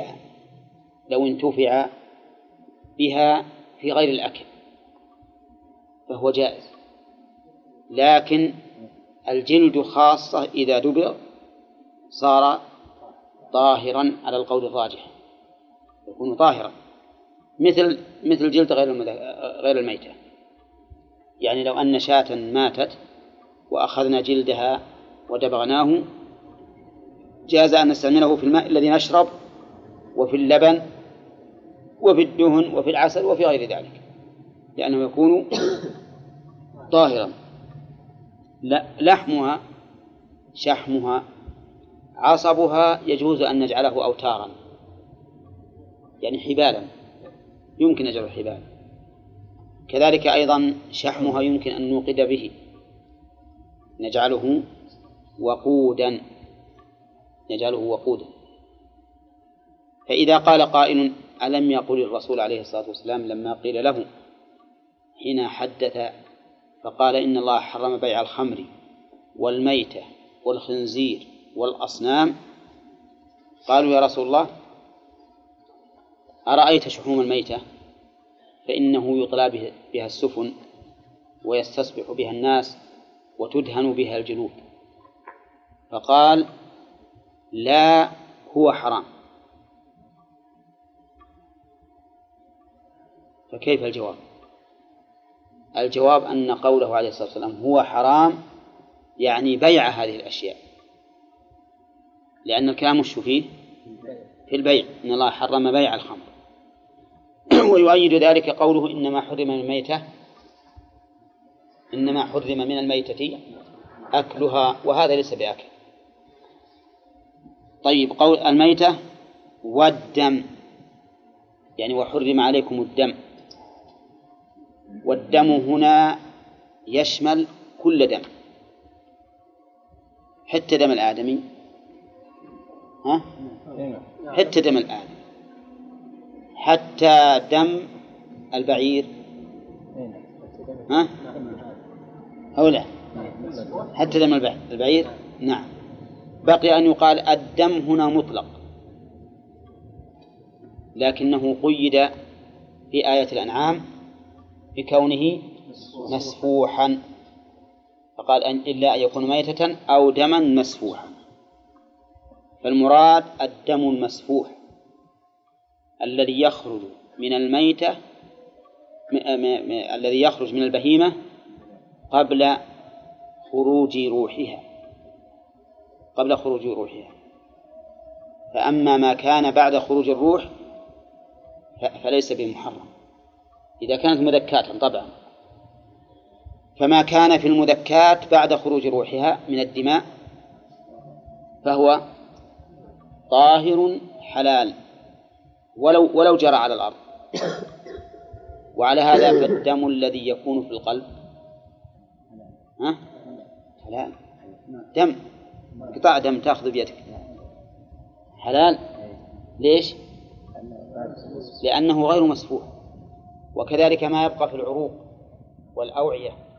S1: انتفع بها في غير الأكل فهو جائز، لكن الجلد خاصة إذا دبر صار طاهرا على القول الراجح، يكون طاهرا مثل جلد غير الميتة. يعني لو أن شاة ماتت وأخذنا جلدها ودبغناه جاز أن نستعمله في الماء الذي نشرب وفي اللبن وفي الدهن وفي العسل وفي غير ذلك، لأنه يكون طاهرا. لحمها، شحمها، عصبها يجوز أن نجعله أوتارا، يعني حبالا، يمكن نجعله حبالا. كذلك أيضا شحمها يمكن أن نوقد به، نجعله وقودا. فإذا قال قائل ألم يقل الرسول عليه الصلاة والسلام لما قيل له حين حدث فقال إن الله حرم بيع الخمر والميتة والخنزير والأصنام، قالوا يا رسول الله أرأيت شحوم الميتة فإنه يطلى بها السفن ويستصبح بها الناس وتدهن بها الجلود، فقال لا هو حرام. فكيف الجواب؟ الجواب أن قوله عليه الصلاة والسلام هو حرام يعني بيع هذه الأشياء، لأن الكلام وش فيه؟ في البيع، إن الله حرم بيع الخمر. ويؤيد ذلك قوله إنما حرم من الميتة أكلها، وهذا ليس بأكل. طيب، قول الميتة والدم، يعني وحرم عليكم الدم، والدم هنا يشمل كل دم، حتى دم الآدمي، حتى دم الآدمي، حتى دم البعير، أو لا، حتى دم البعير. نعم. بقي أن يقال الدم هنا مطلق، لكنه قيد في آية الأنعام بكونه مسفوحا، فقال إلا أن يكون ميتة أو دما مسفوحا. فالمراد الدم المسفوح الذي يخرج من الميتة، الذي يخرج من البهيمة قبل خروج روحها. فأما ما كان بعد خروج الروح فليس بمحرم إذا كانت مذكاة طبعا. فما كان في المذكات بعد خروج روحها من الدماء فهو طاهر حلال ولو جرى على الأرض. وعلى هذا فالدم الذي يكون في القلب حلال، دم، قطع دم تأخذ بيدك حلال. ليش؟ لأنه غير مسفوح. وكذلك ما يبقى في العروق والأوعية